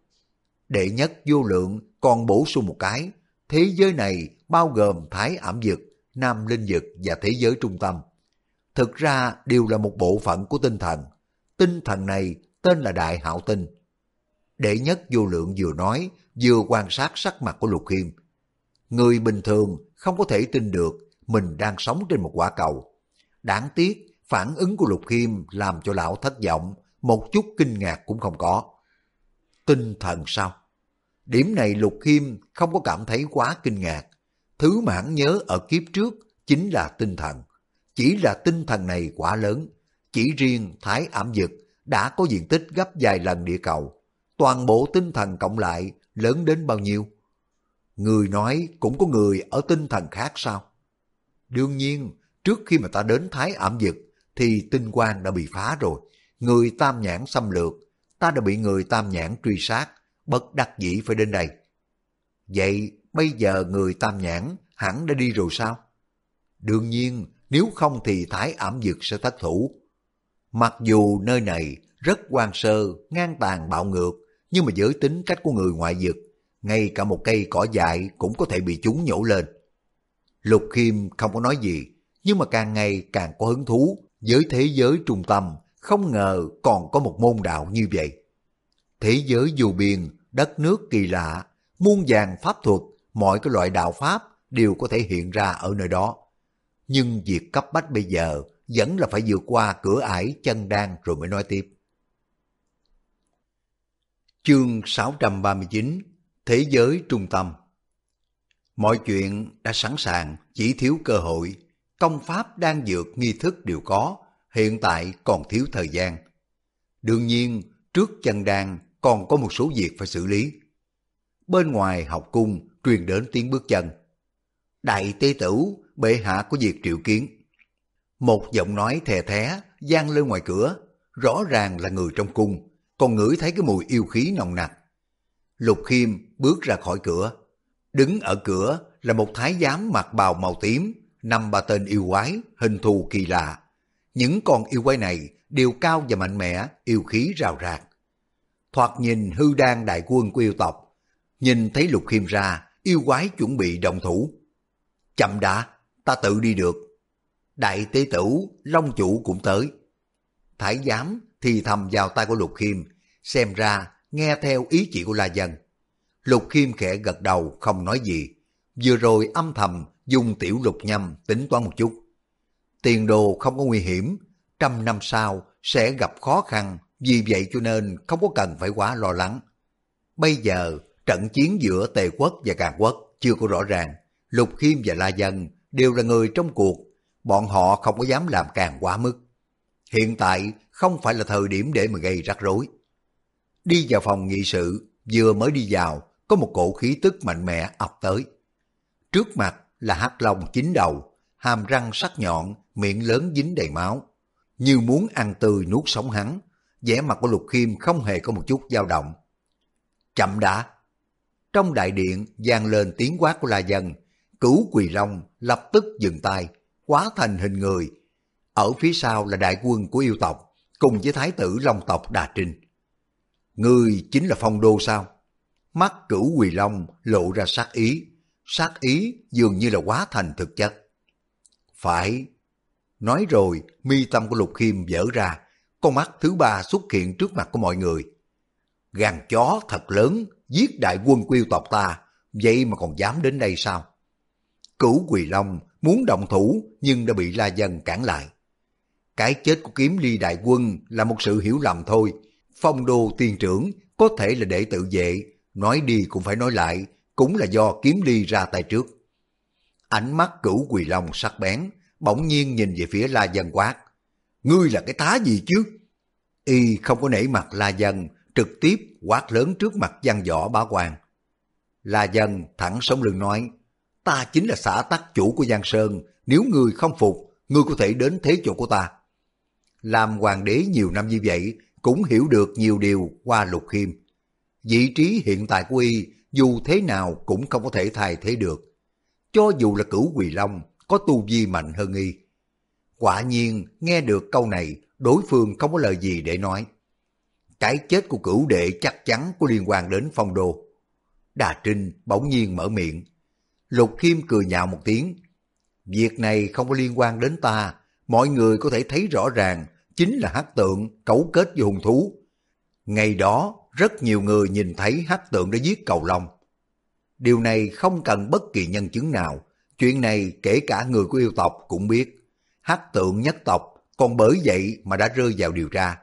Đệ Nhất Vô Lượng còn bổ sung một cái, thế giới này bao gồm thái ảm vực, nam linh vực và thế giới trung tâm. Thực ra đều là một bộ phận của tinh thần. Tinh thần này tên là Đại Hạo Tinh. Đệ Nhất Vô Lượng vừa nói, vừa quan sát sắc mặt của Lục Khiêm. Người bình thường không có thể tin được mình đang sống trên một quả cầu. Đáng tiếc, phản ứng của Lục Khiêm làm cho lão thất vọng, một chút kinh ngạc cũng không có. Tinh thần sao? Điểm này Lục Khiêm không có cảm thấy quá kinh ngạc. Thứ mà hắn nhớ ở kiếp trước chính là tinh thần. Chỉ là tinh thần này quá lớn. Chỉ riêng Thái Ảm Vực đã có diện tích gấp vài lần địa cầu. Toàn bộ tinh thần cộng lại lớn đến bao nhiêu? Người nói cũng có người ở tinh thần khác sao? Đương nhiên, trước khi mà ta đến Thái Ảm Vực thì tinh quang đã bị phá rồi. Người Tam Nhãn xâm lược, ta đã bị người Tam Nhãn truy sát, bất đắc dĩ phải đến đây. Vậy bây giờ người Tam Nhãn hẳn đã đi rồi sao? Đương nhiên, nếu không thì Thái Ảm Vực sẽ thất thủ. Mặc dù nơi này rất hoang sơ, ngang tàn bạo ngược, nhưng mà với tính cách của người ngoại vực, ngay cả một cây cỏ dại cũng có thể bị chúng nhổ lên. Lục Khiêm không có nói gì, nhưng mà càng ngày càng có hứng thú với thế giới trung tâm, không ngờ còn có một môn đạo như vậy. Thế giới vô biên, đất nước kỳ lạ, muôn vàn pháp thuật, mọi cái loại đạo pháp đều có thể hiện ra ở nơi đó. Nhưng việc cấp bách bây giờ vẫn là phải vượt qua cửa ải chân đan rồi mới nói tiếp. Chương 639: Thế giới trung tâm. Mọi chuyện đã sẵn sàng, chỉ thiếu cơ hội. Công pháp đan dược nghi thức đều có, hiện tại còn thiếu thời gian. Đương nhiên, trước chân đan còn có một số việc phải xử lý. Bên ngoài học cung truyền đến tiếng bước chân. Đại tế tử, bệ hạ có việc triệu kiến. Một giọng nói thè thé vang lên ngoài cửa, rõ ràng là người trong cung, còn ngửi thấy cái mùi yêu khí nồng nặc. Lục Khiêm bước ra khỏi cửa. Đứng ở cửa là một thái giám mặc bào màu tím, 5-3 tên yêu quái, hình thù kỳ lạ. Những con yêu quái này đều cao và mạnh mẽ, yêu khí rào rạt. Thoạt nhìn hư đan đại quân của yêu tộc. Nhìn thấy Lục Khiêm ra, yêu quái chuẩn bị động thủ. Chậm đã, ta tự đi được. Đại tế tử, Long chủ cũng tới. Thái giám thì thầm vào tay của Lục Khiêm, xem ra nghe theo ý chỉ của La Dân. Lục Khiêm khẽ gật đầu không nói gì, vừa rồi âm thầm dùng tiểu lục nhâm tính toán một chút. Tiền đồ không có nguy hiểm, 100 năm sau sẽ gặp khó khăn, vì vậy cho nên không có cần phải quá lo lắng. Bây giờ trận chiến giữa Tề quốc và Càn quốc chưa có rõ ràng, Lục Khiêm và La Dân đều là người trong cuộc, bọn họ không có dám làm càng quá mức. Hiện tại không phải là thời điểm để mà gây rắc rối. Đi vào phòng nghị sự, vừa mới đi vào, có một cổ khí tức mạnh mẽ ập tới. Trước mặt là Hắc Long 9 đầu, hàm răng sắc nhọn, miệng lớn dính đầy máu, như muốn ăn tươi nuốt sống hắn. Vẻ mặt của Lục Khiêm không hề có một chút dao động. Chậm đã. Trong đại điện vang lên tiếng quát của La Dân. Cửu Quỳ Long lập tức dừng tay, hóa thành hình người. Ở phía sau là đại quân của yêu tộc, cùng với thái tử Long tộc Đà Trinh. Người chính là Phong Đô sao? Mắt Cửu Quỳ Long lộ ra sát ý dường như là hóa thành thực chất. Phải. Nói rồi, mi tâm của Lục Khiêm vỡ ra, con mắt thứ ba xuất hiện trước mặt của mọi người. Gan chó thật lớn, giết đại quân của yêu tộc ta, vậy mà còn dám đến đây sao? Cửu Quỳ Long muốn động thủ nhưng đã bị La Dân cản lại. Cái chết của Kiếm Ly đại quân là một sự hiểu lầm thôi. Phong Đô tiên trưởng có thể là để tự vệ, nói đi cũng phải nói lại, cũng là do Kiếm Ly ra tay trước. Ánh mắt Cửu Quỳ Long sắc bén, bỗng nhiên nhìn về phía La Dân quát. Ngươi là cái thá gì chứ? Y không có nể mặt La Dân, trực tiếp quát lớn trước mặt Văn Võ Bá Quan. La Dân thẳng sống lưng nói, ta chính là xã tắc chủ của Giang Sơn, nếu ngươi không phục, ngươi có thể đến thế chỗ của ta. Làm hoàng đế nhiều năm như vậy, cũng hiểu được nhiều điều qua Lục Khiêm. Vị trí hiện tại của y, dù thế nào cũng không có thể thay thế được. Cho dù là Cửu Quỳ Long, có tu vi mạnh hơn y. Quả nhiên, nghe được câu này, đối phương không có lời gì để nói. Cái chết của Cửu đệ chắc chắn có liên quan đến Phong Đô. Đà Trinh bỗng nhiên mở miệng. Lục Khiêm cười nhạo một tiếng. Việc này không có liên quan đến ta, mọi người có thể thấy rõ ràng, chính là Hắc Tượng cấu kết với hung thú. Ngày đó, rất nhiều người nhìn thấy Hắc Tượng đã giết Cầu Long. Điều này không cần bất kỳ nhân chứng nào, chuyện này kể cả người của yêu tộc cũng biết. Hắc Tượng nhất tộc còn bởi vậy mà đã rơi vào điều tra.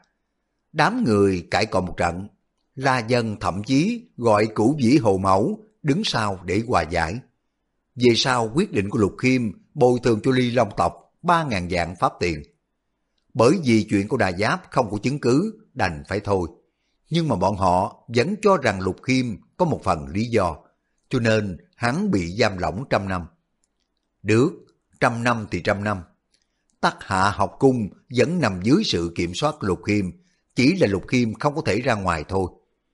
Đám người cãi cọ một trận, La Dân thậm chí gọi Cửu Vĩ Hồ Mẫu đứng sau để hòa giải. Về sau quyết định của Lục Khiêm bồi thường cho Ly Long tộc 3.000 vạn pháp tiền. Bởi vì chuyện của Đà Giáp không có chứng cứ, đành phải thôi. Nhưng mà bọn họ vẫn cho rằng Lục Khiêm có một phần lý do, cho nên hắn bị giam lỏng 100 năm. Được, 100 năm thì 100 năm. Tắc Hạ học cung vẫn nằm dưới sự kiểm soát Lục Khiêm, chỉ là Lục Khiêm không có thể ra ngoài thôi.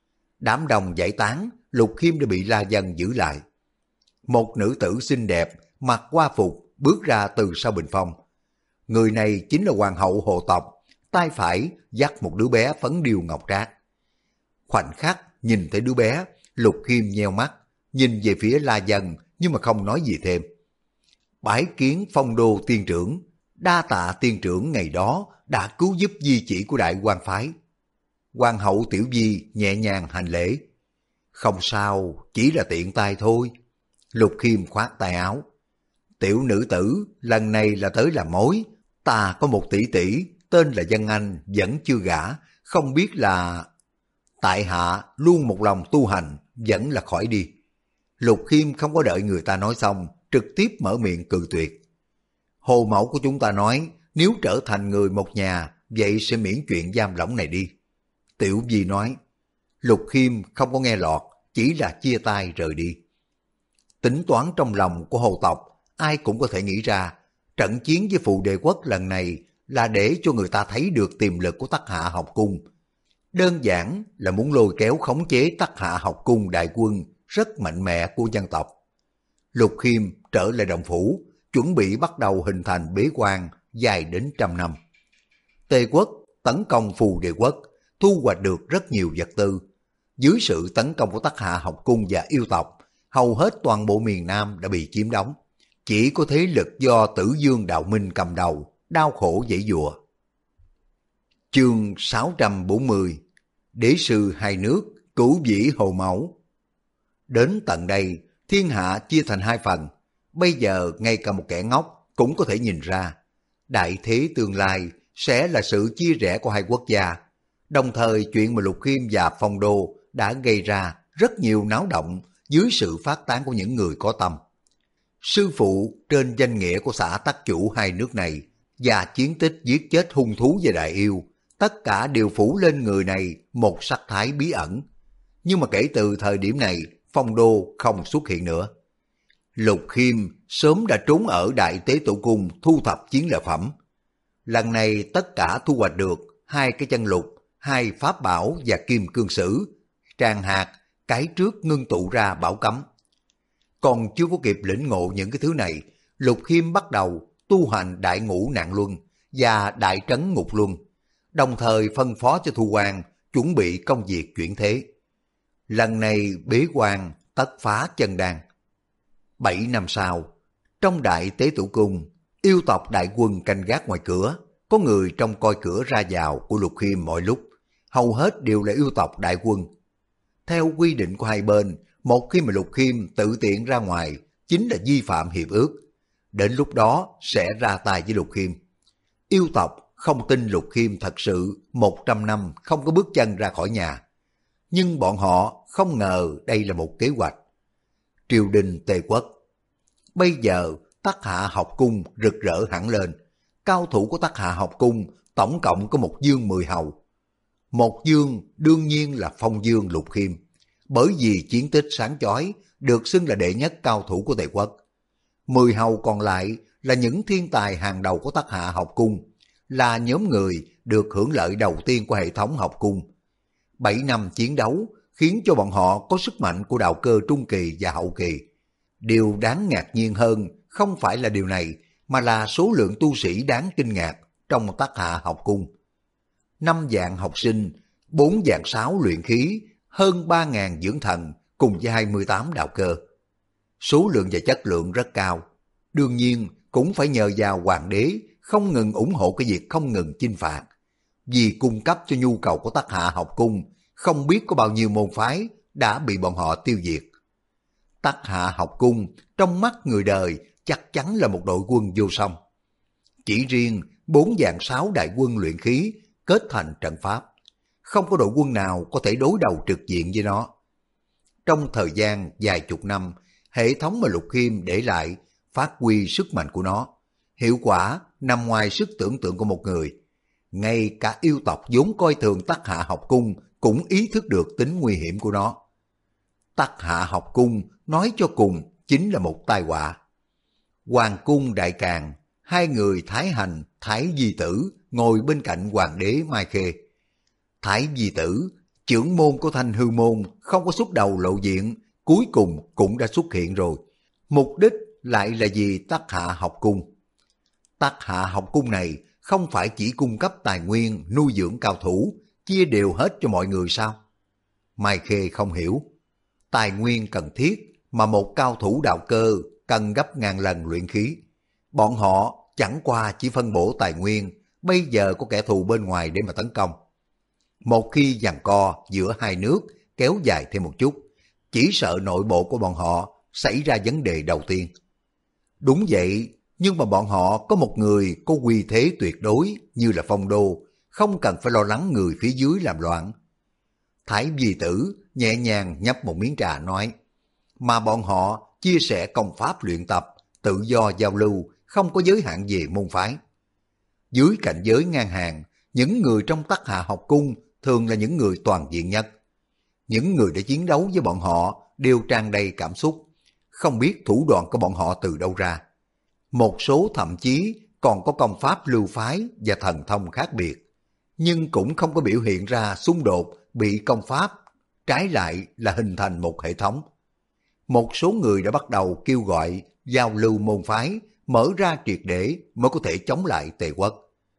Đám đông giải tán, Lục Khiêm đã bị La Dân giữ lại. Một nữ tử xinh đẹp, mặc hoa phục, bước ra từ sau bình phong. Người này chính là Hoàng hậu Hồ tộc, tay phải dắt một đứa bé phấn điêu ngọc trác. Khoảnh khắc nhìn thấy đứa bé, Lục Khiêm nheo mắt, nhìn về phía La Dân nhưng mà không nói gì thêm. Bái kiến Phong Đô tiên trưởng, đa tạ tiên trưởng ngày đó đã cứu giúp di chỉ của đại quan phái. Hoàng hậu Tiểu Di nhẹ nhàng hành lễ. Không sao, chỉ là tiện tay thôi. Lục Khiêm khoát tay áo. Tiểu nữ tử, lần này là tới làm mối. Ta có một tỷ tỷ, tên là Vân Anh, vẫn chưa gả, không biết là... Tại hạ luôn một lòng tu hành, vẫn là khỏi đi. Lục Khiêm không có đợi người ta nói xong, trực tiếp mở miệng cự tuyệt. Hồ mẫu của chúng ta nói, nếu trở thành người một nhà, vậy sẽ miễn chuyện giam lỏng này đi. Tiểu Di nói. Lục Khiêm không có nghe lọt, chỉ là chia tay rời đi. Tính toán trong lòng của Hồ tộc, ai cũng có thể nghĩ ra, trận chiến với Phù Đề Quốc lần này là để cho người ta thấy được tiềm lực của Tắc Hạ học cung. Đơn giản là muốn lôi kéo khống chế Tắc Hạ học cung đại quân rất mạnh mẽ của dân tộc. Lục Khiêm trở lại động phủ, chuẩn bị bắt đầu hình thành bế quan dài đến 100 năm. Tề quốc tấn công Phù Đề Quốc, thu hoạch được rất nhiều vật tư. Dưới sự tấn công của Tắc Hạ học cung và yêu tộc, hầu hết toàn bộ miền Nam đã bị chiếm đóng. Chỉ có thế lực do Tử Dương Đạo Minh cầm đầu, đau khổ dãy dùa. Chương 640. Đế sư hai nước, Cửu Vĩ Hồ Mẫu. Đến tận đây, thiên hạ chia thành hai phần. Bây giờ ngay cả một kẻ ngốc cũng có thể nhìn ra. Đại thế tương lai sẽ là sự chia rẽ của hai quốc gia. Đồng thời chuyện mà Lục Khiêm và Phong Đô đã gây ra rất nhiều náo động dưới sự phát tán của những người có tâm. Sư phụ trên danh nghĩa của xã tắc chủ hai nước này và chiến tích giết chết hung thú và đại yêu, tất cả đều phủ lên người này một sắc thái bí ẩn. Nhưng mà kể từ thời điểm này, Phong Đô không xuất hiện nữa. Lục Khiêm sớm đã trốn ở Đại Tế Tổ Cung thu thập chiến lợi phẩm. Lần này tất cả thu hoạch được 2 cái chân lục, 2 pháp bảo và kim cương sử, tràng hạt, cái trước ngưng tụ ra bảo cấm. Còn chưa có kịp lĩnh ngộ những cái thứ này, Lục Khiêm bắt đầu tu hành Đại Ngũ Nạn Luân và Đại Trấn Ngục Luân, đồng thời phân phó cho Thu Quan chuẩn bị công việc chuyển thế. Lần này bế quan tất phá chân đan. 7 năm sau, trong Đại Tế Tổ Cung, yêu tộc đại quân canh gác ngoài cửa, có người trông coi cửa ra vào của Lục Khiêm mọi lúc, hầu hết đều là yêu tộc đại quân. Theo quy định của hai bên, một khi mà Lục Khiêm tự tiện ra ngoài, chính là vi phạm hiệp ước. Đến lúc đó sẽ ra tay với Lục Khiêm. Yêu tộc không tin Lục Khiêm thật sự 100 năm không có bước chân ra khỏi nhà. Nhưng bọn họ không ngờ đây là một kế hoạch. triều đình Tề quốc. Bây giờ Tắc Hạ học cung rực rỡ hẳn lên. Cao thủ của Tắc Hạ học cung tổng cộng có một dương 10 hầu. Một dương đương nhiên là Phong Dương Lục Khiêm, bởi vì chiến tích sáng chói được xưng là đệ nhất cao thủ của Tề quốc. 10 hầu còn lại là những thiên tài hàng đầu của Tắc Hạ học cung, là nhóm người được hưởng lợi đầu tiên của hệ thống học cung. 7 năm chiến đấu khiến cho bọn họ có sức mạnh của đạo cơ trung kỳ và hậu kỳ. Điều đáng ngạc nhiên hơn không phải là điều này, mà là số lượng tu sĩ đáng kinh ngạc trong Tắc Hạ học cung. 5 vạn học sinh, 4 vạn 6 luyện khí, hơn 3.000 dưỡng thần cùng với 28 đạo cơ. Số lượng và chất lượng rất cao. Đương nhiên cũng phải nhờ vào hoàng đế không ngừng ủng hộ cái việc không ngừng chinh phạt. Vì cung cấp cho nhu cầu của Tắc Hạ học cung, không biết có bao nhiêu môn phái đã bị bọn họ tiêu diệt. Tắc Hạ học cung trong mắt người đời chắc chắn là một đội quân vô song. Chỉ riêng 4 vạn 6 đại quân luyện khí kết thành trận pháp, không có đội quân nào có thể đối đầu trực diện với nó. Trong thời gian vài chục năm, hệ thống mà Lục Khiêm để lại phát huy sức mạnh của nó, hiệu quả nằm ngoài sức tưởng tượng của một người. Ngay cả yêu tộc vốn coi thường Tắc Hạ học cung cũng ý thức được tính nguy hiểm của nó. Tắc Hạ học cung nói cho cùng chính là một tai họa. Hoàng cung Đại Càn, hai người Thái Hành, Thái Di Tử ngồi bên cạnh hoàng đế Mai Khê. Thái Di Tử, trưởng môn của Thanh Hư môn, không có xuất đầu lộ diện, cuối cùng cũng đã xuất hiện rồi. Mục đích lại là vì Tắc Hạ học cung. Tắc Hạ học cung này không phải chỉ cung cấp tài nguyên nuôi dưỡng cao thủ, chia đều hết cho mọi người sao? Mai Khê không hiểu. Tài nguyên cần thiết mà một cao thủ đạo cơ cần gấp ngàn lần luyện khí. Bọn họ chẳng qua chỉ phân bổ tài nguyên, bây giờ có kẻ thù bên ngoài để mà tấn công. Một khi giằng co giữa hai nước kéo dài thêm một chút, chỉ sợ nội bộ của bọn họ xảy ra vấn đề đầu tiên. Đúng vậy, nhưng mà bọn họ có một người có uy thế tuyệt đối như là Phong Đô, không cần phải lo lắng người phía dưới làm loạn. Thái Di Tử nhẹ nhàng nhấp một miếng trà nói, mà bọn họ chia sẻ công pháp luyện tập, tự do giao lưu, không có giới hạn về môn phái. Dưới cảnh giới ngang hàng, những người trong Tắc Hạ học cung thường là những người toàn diện nhất. Những người đã chiến đấu với bọn họ đều tràn đầy cảm xúc, không biết thủ đoạn của bọn họ từ đâu ra. Một số thậm chí còn có công pháp lưu phái và thần thông khác biệt, nhưng cũng không có biểu hiện ra xung đột bị công pháp, trái lại là hình thành một hệ thống. Một số người đã bắt đầu kêu gọi giao lưu môn phái, mở ra triệt để mới có thể chống lại Tề quốc.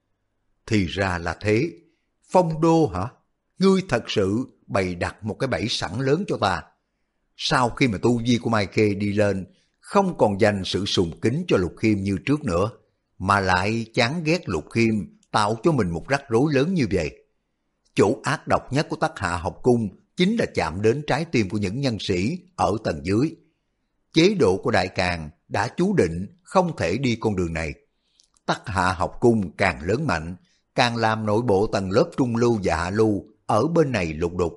Thì ra là thế. Phong Đô hả? Ngươi thật sự bày đặt một cái bẫy sẵn lớn cho ta. Sau khi mà tu vi của Mai Khê đi lên, không còn dành sự sùng kính cho Lục Khiêm như trước nữa, mà lại chán ghét Lục Khiêm, tạo cho mình một rắc rối lớn như vậy. Chỗ ác độc nhất của Tắc Hạ học cung chính là chạm đến trái tim của những nhân sĩ ở tầng dưới. Chế độ của Đại Càn đã chú định không thể đi con đường này. Tắc Hạ học cung càng lớn mạnh, càng làm nội bộ tầng lớp trung lưu và hạ lưu ở bên này lục đục.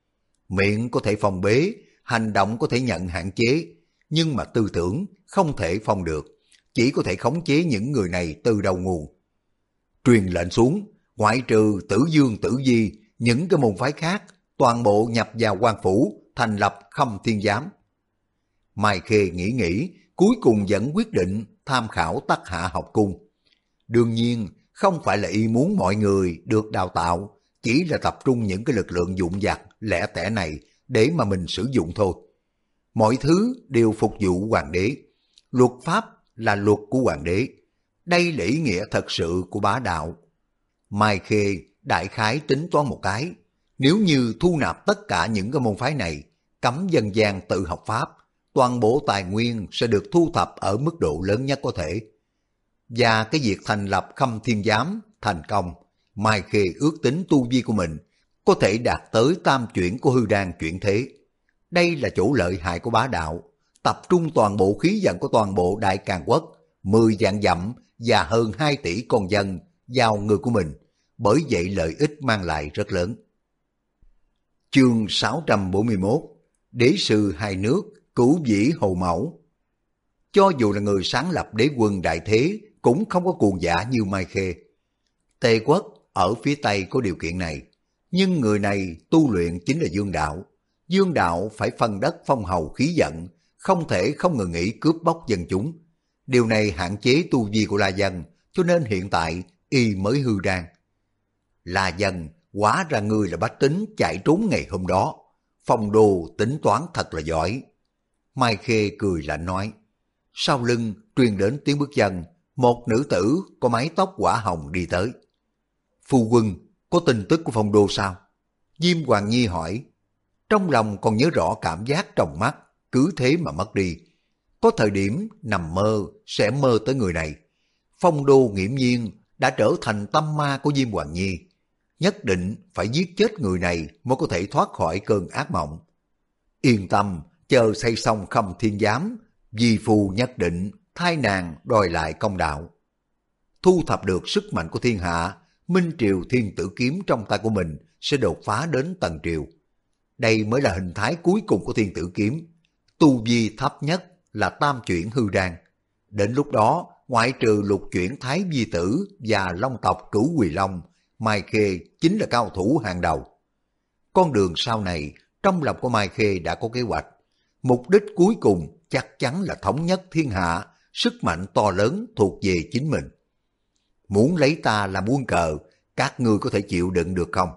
Miệng có thể phòng bế, hành động có thể nhận hạn chế, nhưng mà tư tưởng không thể phong được, chỉ có thể khống chế những người này từ đầu nguồn. Truyền lệnh xuống, ngoại trừ Tử Dương Tử Di, những cái môn phái khác toàn bộ nhập vào quan phủ, thành lập Khâm Thiên Giám. Mai Khê nghĩ, cuối cùng vẫn quyết định tham khảo Tắc Hạ học cung. Đương nhiên, không phải là y muốn mọi người được đào tạo, chỉ là tập trung những cái lực lượng dụng vặt lẻ tẻ này để mà mình sử dụng thôi. Mọi thứ đều phục vụ hoàng đế. Luật pháp là luật của hoàng đế. Đây là ý nghĩa thật sự của bá đạo. Mai Khê đại khái tính toán một cái. Nếu như thu nạp tất cả những cái môn phái này, cấm dân gian tự học pháp, toàn bộ tài nguyên sẽ được thu thập ở mức độ lớn nhất có thể. Và cái việc thành lập Khâm Thiên Giám thành công, Mai Khê ước tính tu vi của mình có thể đạt tới tam chuyển của hư đan chuyển thế. Đây là chỗ lợi hại của bá đạo, tập trung toàn bộ khí vận của toàn bộ Đại Càn Quốc, 10 vạn dặm và hơn 2 tỷ con dân vào người của mình, bởi vậy lợi ích mang lại rất lớn. Chương 641, Đế sư hai nước Cửu Vĩ Hồ Mẫu. Cho dù là người sáng lập đế quân đại thế cũng không có cuồng dã như Mai Khê. Tề quốc ở phía Tây có điều kiện này, nhưng người này tu luyện chính là dương đạo. Dương đạo phải phân đất phong hầu khí giận, không thể không ngừng nghỉ cướp bóc dân chúng. Điều này hạn chế tu vi của La Dân, cho nên hiện tại y mới hư đan. La Dân, hóa ra ngươi là bách tính chạy trốn ngày hôm đó. Phong đô tính toán thật là giỏi. Mai Khê cười lạnh nói. Sau lưng truyền đến tiếng bước chân, một nữ tử có mái tóc quả hồng đi tới. Phu quân, có tin tức của Phong đô sao? Diêm Hoàng Nhi hỏi. Trong lòng còn nhớ rõ cảm giác trong mắt, cứ thế mà mất đi. Có thời điểm nằm mơ sẽ mơ tới người này. Phong đô nghiễm nhiên đã trở thành tâm ma của Diêm Hoàng Nhi. Nhất định phải giết chết người này mới có thể thoát khỏi cơn ác mộng. Yên tâm, chờ xây xong Khâm Thiên Giám, vi phu nhất định thay nàng đòi lại công đạo. Thu thập được sức mạnh của thiên hạ, Minh Triều Thiên Tử Kiếm trong tay của mình sẽ đột phá đến Tần Triều. Đây mới là hình thái cuối cùng của Thiên Tử Kiếm. Tu vi thấp nhất là tam chuyển hư đan. Đến lúc đó, ngoại trừ lục chuyển Thái Vi Tử và Long tộc Cửu Quỳ Long, Mai Khê chính là cao thủ hàng đầu. Con đường sau này, trong lòng của Mai Khê đã có kế hoạch. Mục đích cuối cùng chắc chắn là thống nhất thiên hạ, sức mạnh to lớn thuộc về chính mình. Muốn lấy ta làm quân cờ, các ngươi có thể chịu đựng được không?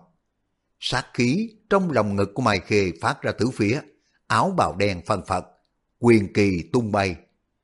Sát khí trong lòng ngực của Mai Khê phát ra tứ phía, áo bào đen phân phật, quyền kỳ tung bay.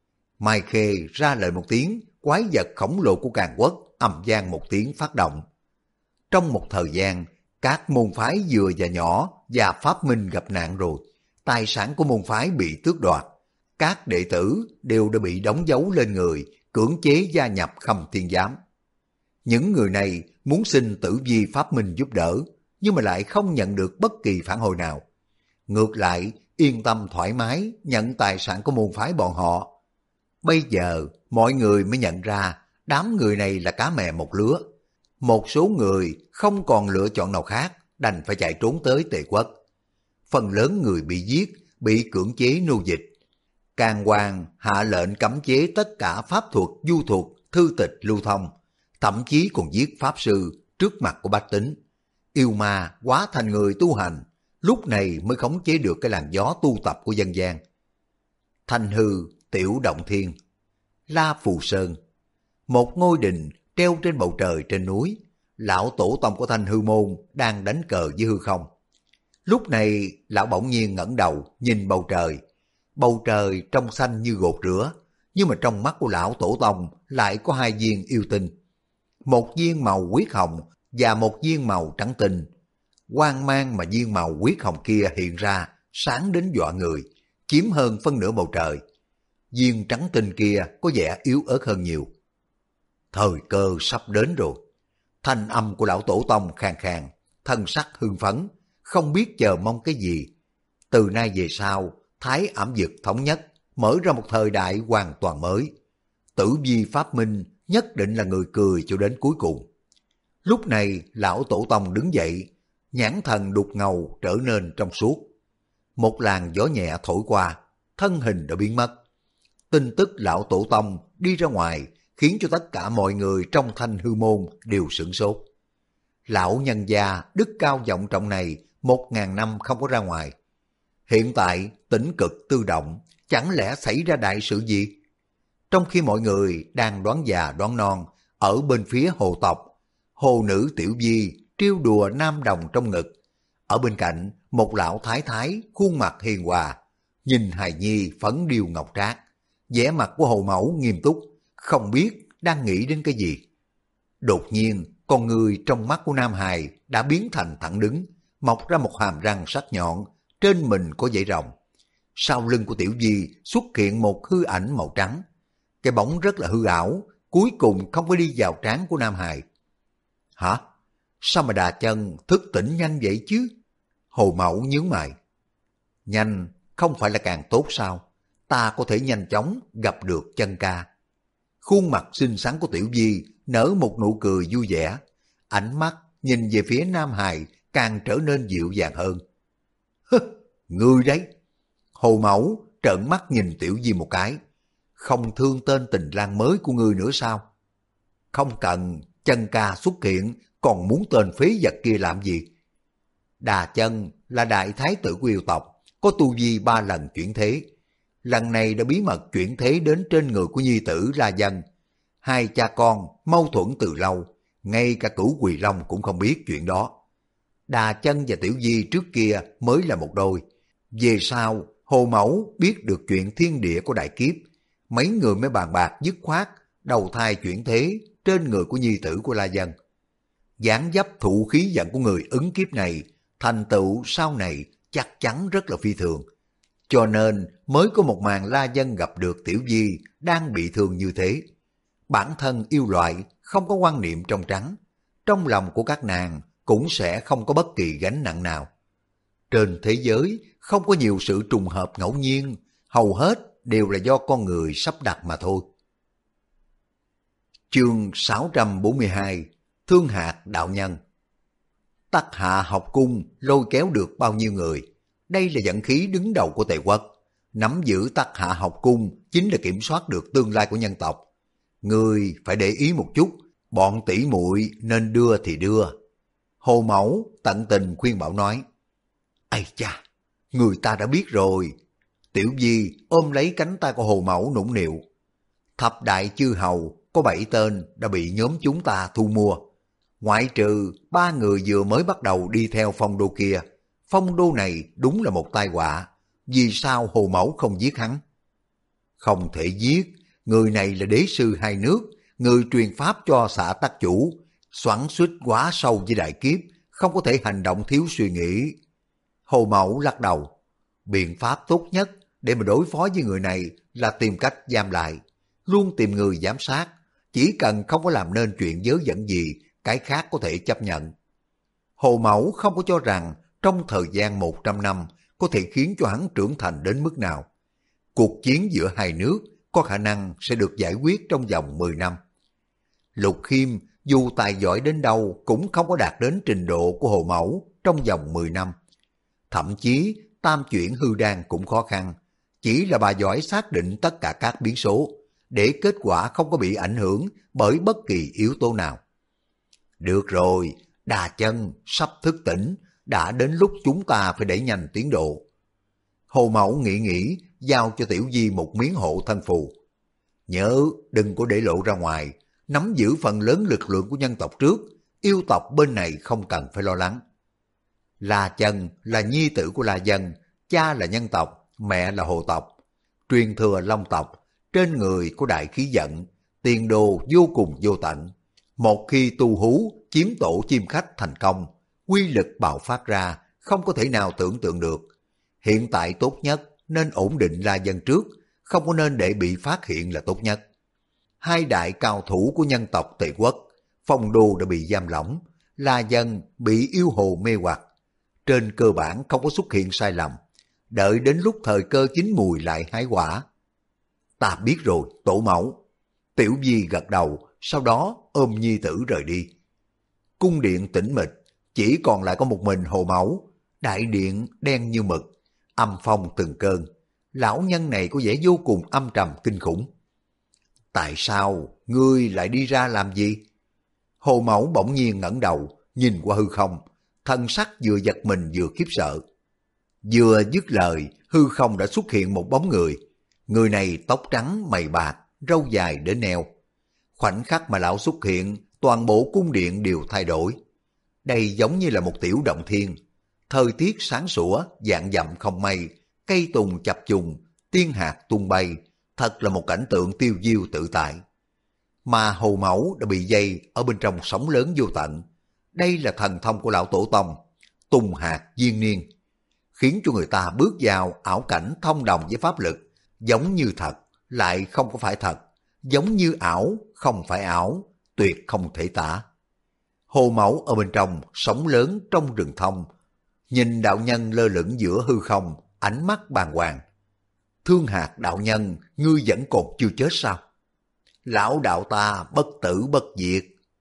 Mai Khê ra lệnh một tiếng, quái vật khổng lồ của Càn Quốc ầm vang một tiếng phát động. Trong một thời gian, các môn phái vừa và nhỏ và pháp minh gặp nạn rồi. Tài sản của môn phái bị tước đoạt. Các đệ tử đều đã bị đóng dấu lên người, cưỡng chế gia nhập Khâm Thiên Giám. Những người này muốn xin Tử Vi pháp minh giúp đỡ, nhưng mà lại không nhận được bất kỳ phản hồi nào. Ngược lại, yên tâm thoải mái nhận tài sản của môn phái bọn họ. Bây giờ, mọi người mới nhận ra đám người này là cá mè một lứa. Một số người không còn lựa chọn nào khác, đành phải chạy trốn tới Tề quốc. Phần lớn người bị giết, bị cưỡng chế nô dịch. Càn Hoàng hạ lệnh cấm chế tất cả pháp thuật, du thuật, thư tịch lưu thông, thậm chí còn giết pháp sư trước mặt của bách tính. Yêu ma hóa thành người tu hành, lúc này mới khống chế được cái làn gió tu tập của dân gian. Thanh Hư, Tiểu Động Thiên, La Phù Sơn, một ngôi đình treo trên bầu trời trên núi. Lão tổ tông của Thanh Hư môn đang đánh cờ với hư không. Lúc này lão bỗng nhiên ngẩng đầu nhìn bầu trời. Bầu trời trong xanh như gột rửa, nhưng mà trong mắt của lão tổ tông lại có hai viên yêu tinh. Một viên màu huyết hồng và một viên màu trắng tinh. Quang mang mà viên màu huyết hồng kia hiện ra sáng đến dọa người, chiếm hơn phân nửa bầu trời. Viên trắng tinh kia có vẻ yếu ớt hơn nhiều. Thời cơ sắp đến rồi. Thanh âm của lão tổ tông khàn khàn, thân sắc hưng phấn, không biết chờ mong cái gì. Từ nay về sau, Thái Ảm Dực thống nhất, mở ra một thời đại hoàn toàn mới. Tử Vi pháp minh nhất định là người cười cho đến cuối cùng. Lúc này lão tổ tông đứng dậy, nhãn thần đục ngầu trở nên trong suốt. Một làn gió nhẹ thổi qua, thân hình đã biến mất. Tin tức lão tổ tông đi ra ngoài khiến cho tất cả mọi người trong Thanh Hư môn đều sửng sốt. Lão nhân gia đức cao vọng trọng này 1000 năm không có ra ngoài. Hiện tại tĩnh cực tư động, chẳng lẽ xảy ra đại sự gì? Trong khi mọi người đang đoán già đoán non, ở bên phía hồ tộc, hồ nữ Tiểu Vi trêu đùa nam đồng trong ngực. Ở bên cạnh, một lão thái thái khuôn mặt hiền hòa, nhìn hài nhi phấn điêu ngọc trác. Vẻ mặt của hồ mẫu nghiêm túc, không biết đang nghĩ đến cái gì. Đột nhiên, con người trong mắt của Nam Hài đã biến thành thẳng đứng, mọc ra một hàm răng sắc nhọn, trên mình có dãy rồng. Sau lưng của Tiểu Di xuất hiện một hư ảnh màu trắng. Cái bóng rất là hư ảo, cuối cùng không có đi vào trán của Nam Hài. Hả? Sao mà Đà Chân thức tỉnh nhanh vậy chứ? Hồ Mẫu nhướng mày. Nhanh không phải là càng tốt sao? Ta có thể nhanh chóng gặp được Chân ca. Khuôn mặt xinh xắn của Tiểu Di nở một nụ cười vui vẻ. Ánh mắt nhìn về phía Nam Hài càng trở nên dịu dàng hơn. Ngươi đấy! Hồ Mẫu trợn mắt nhìn Tiểu Di một cái. Không thương tên tình lang mới của ngươi nữa sao? Không cần, Chân ca xuất hiện, còn muốn tên phế vật kia làm gì? Đà Chân là đại thái tử của yêu tộc, có tu vi 3 lần chuyển thế. Lần này đã bí mật chuyển thế đến trên người của nhi tử La Dân. Hai cha con mâu thuẫn từ lâu, ngay cả Cửu Quỳ Long cũng không biết chuyện đó. Đà Chân và Tiểu Di trước kia mới là một đôi. Về sau, Hồ Mẫu biết được chuyện thiên địa của đại kiếp, mấy người mới bàn bạc dứt khoát, đầu thai chuyển thế trên người của nhi tử của La Dân. Dáng dấp thụ khí vận của người ứng kiếp này, thành tựu sau này chắc chắn rất là phi thường. Cho nên mới có một màn La Dân gặp được Tiểu Di đang bị thương như thế. Bản thân yêu loại không có quan niệm trong trắng, trong lòng của các nàng cũng sẽ không có bất kỳ gánh nặng nào. Trên thế giới không có nhiều sự trùng hợp ngẫu nhiên, hầu hết đều là do con người sắp đặt mà thôi. Chương 642 Thương hạt đạo nhân. Tắc Hạ học cung lôi kéo được bao nhiêu người? Đây là vận khí đứng đầu của Tề quốc. Nắm giữ Tắc Hạ học cung chính là kiểm soát được tương lai của nhân tộc. Người phải để ý một chút, bọn tỷ muội nên đưa thì đưa. Hồ Mẫu tận tình khuyên bảo nói, ây cha, người ta đã biết rồi. Tiểu Di ôm lấy cánh tay của Hồ Mẫu nũng nịu. Thập đại chư hầu có 7 tên đã bị nhóm chúng ta thu mua. Ngoại trừ 3 người vừa mới bắt đầu đi theo phong đô kia. Phong đô này đúng là một tai họa. Vì sao Hồ Mẫu không giết hắn? Không thể giết, người này là đế sư hai nước, người truyền pháp cho xã tắc chủ, xoắn xuýt quá sâu với đại kiếp, không có thể hành động thiếu suy nghĩ. Hồ Mẫu lắc đầu, biện pháp tốt nhất để mà đối phó với người này là tìm cách giam lại, luôn tìm người giám sát, chỉ cần không có làm nên chuyện dớ dẫn gì, cái khác có thể chấp nhận. Hồ Mẫu không có cho rằng trong thời gian 100 năm có thể khiến cho hắn trưởng thành đến mức nào. Cuộc chiến giữa hai nước có khả năng sẽ được giải quyết trong vòng 10 năm. Lục Khiêm dù tài giỏi đến đâu cũng không có đạt đến trình độ của Hồ Mẫu trong vòng 10 năm. Thậm chí tam chuyển hư đan cũng khó khăn, chỉ là bà giỏi xác định tất cả các biến số, để kết quả không có bị ảnh hưởng bởi bất kỳ yếu tố nào. Được rồi, Đà Chân sắp thức tỉnh, đã đến lúc chúng ta phải đẩy nhanh tiến độ. Hồ Mẫu nghĩ giao cho Tiểu Di một miếng hộ thân phù. Nhớ đừng có để lộ ra ngoài, nắm giữ phần lớn lực lượng của nhân tộc trước, yêu tộc bên này không cần phải lo lắng. La Chân là nhi tử của La Dân, cha là nhân tộc, mẹ là hồ tộc, truyền thừa long tộc, trên người có đại khí vận, tiền đồ vô cùng vô tận. Một khi tu hú chiếm tổ chim khách thành công, quy lực bạo phát ra không có thể nào tưởng tượng được. Hiện tại tốt nhất nên ổn định La Dân trước, không có nên để bị phát hiện là tốt nhất. Hai đại cao thủ của nhân tộc Tề quốc, Phong Đô đã bị giam lỏng, La Dân bị yêu hồ mê hoặc. Trên cơ bản không có xuất hiện sai lầm, đợi đến lúc thời cơ chín mùi lại hái quả. Ta biết rồi, tổ mẫu. Tiểu Di gật đầu, sau đó ôm nhi tử rời đi. Cung điện tĩnh mịch, chỉ còn lại có một mình Hồ Mẫu. Đại điện đen như mực, âm phong từng cơn. Lão nhân này có vẻ vô cùng âm trầm kinh khủng. Tại sao ngươi lại đi ra làm gì? Hồ Mẫu bỗng nhiên ngẩng đầu, nhìn qua hư không, thân sắc vừa giật mình vừa khiếp sợ. Vừa dứt lời, hư không đã xuất hiện một bóng người. Người này tóc trắng mày bạc, râu dài đến eo. Khoảnh khắc mà lão xuất hiện, toàn bộ cung điện đều thay đổi. Đây giống như là một tiểu động thiên. Thời tiết sáng sủa, vạn dặm không mây, cây tùng chập trùng, tiên hạt tung bay, thật là một cảnh tượng tiêu diêu tự tại. Mà Hồ Mẫu đã bị dây ở bên trong sóng lớn vô tận. Đây là thần thông của lão tổ tông, tùng hạt diên niên, khiến cho người ta bước vào ảo cảnh thông đồng với pháp lực, giống như thật, lại không có phải thật, giống như ảo, không phải ảo, tuyệt không thể tả. Hồ Mẫu ở bên trong sóng lớn trong rừng thông, nhìn đạo nhân lơ lửng giữa hư không, ánh mắt bàng hoàng. Thương hạt đạo nhân, ngươi vẫn còn chưa chết sao? Lão đạo ta bất tử bất diệt.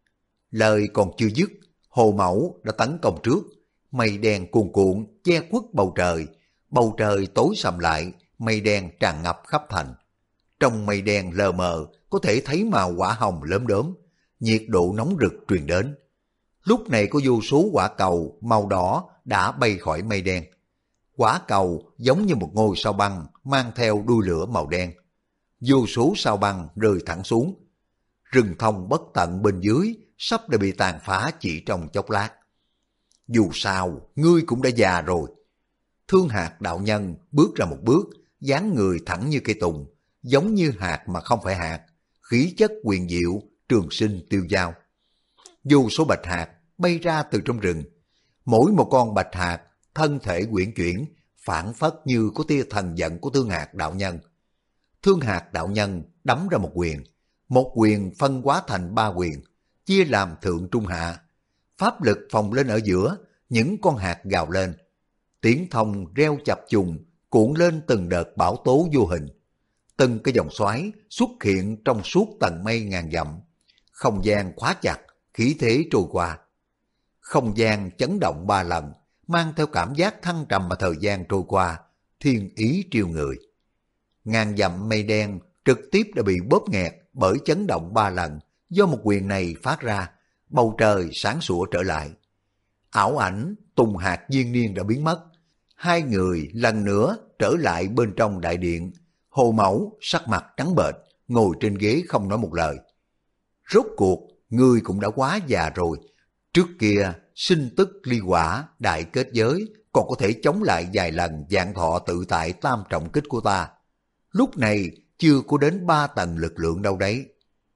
Lời còn chưa dứt, Hồ Mẫu đã tấn công trước. Mây đen cuồn cuộn che khuất bầu trời tối sầm lại, mây đen tràn ngập khắp thành. Trong mây đen lờ mờ có thể thấy màu quả hồng lốm đốm, nhiệt độ nóng rực truyền đến. Lúc này có vô số quả cầu màu đỏ đã bay khỏi mây đen. Quả cầu giống như một ngôi sao băng mang theo đuôi lửa màu đen. Vô số sao băng rơi thẳng xuống. Rừng thông bất tận bên dưới sắp đã bị tàn phá chỉ trong chốc lát. Dù sao, ngươi cũng đã già rồi. Thương Hạc đạo nhân bước ra một bước, dáng người thẳng như cây tùng, giống như hạt mà không phải hạt, khí chất quyền diệu, trường sinh tiêu dao. Vô số bạch hạt bay ra từ trong rừng, mỗi một con bạch hạt thân thể quyển chuyển, phảng phất như có tia thần giận của Thương Hạc đạo nhân. Thương Hạc đạo nhân đấm ra một quyền phân hóa thành 3 quyền, chia làm thượng trung hạ. Pháp lực phồng lên ở giữa, những con hạt gào lên. Tiếng thông reo chập trùng, cuộn lên từng đợt bão tố vô hình. Từng cái dòng xoáy xuất hiện trong suốt tầng mây ngàn dặm. Không gian khóa chặt, khí thế trôi qua. Không gian chấn động 3 lần, mang theo cảm giác thăng trầm mà thời gian trôi qua, thiên ý triêu người. Ngàn dặm mây đen trực tiếp đã bị bóp nghẹt bởi chấn động 3 lần do một quyền này phát ra, bầu trời sáng sủa trở lại. Ảo ảnh Tùng Hạc Diên Niên đã biến mất, hai người lần nữa trở lại bên trong đại điện. Hồ Mẫu sắc mặt trắng bệch, ngồi trên ghế không nói một lời. Rốt cuộc, ngươi cũng đã quá già rồi. Trước kia, sinh tức ly quả, đại kết giới, còn có thể chống lại vài lần vạn thọ tự tại tam trọng kích của ta. Lúc này, chưa có đến 3 tầng lực lượng đâu đấy.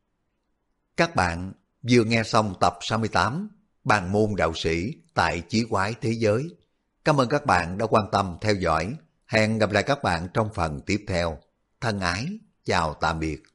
Các bạn vừa nghe xong tập 68, Bàn môn đạo sĩ tại Chí Quái Thế Giới. Cảm ơn các bạn đã quan tâm theo dõi. Hẹn gặp lại các bạn trong phần tiếp theo. Thân ái, chào tạm biệt.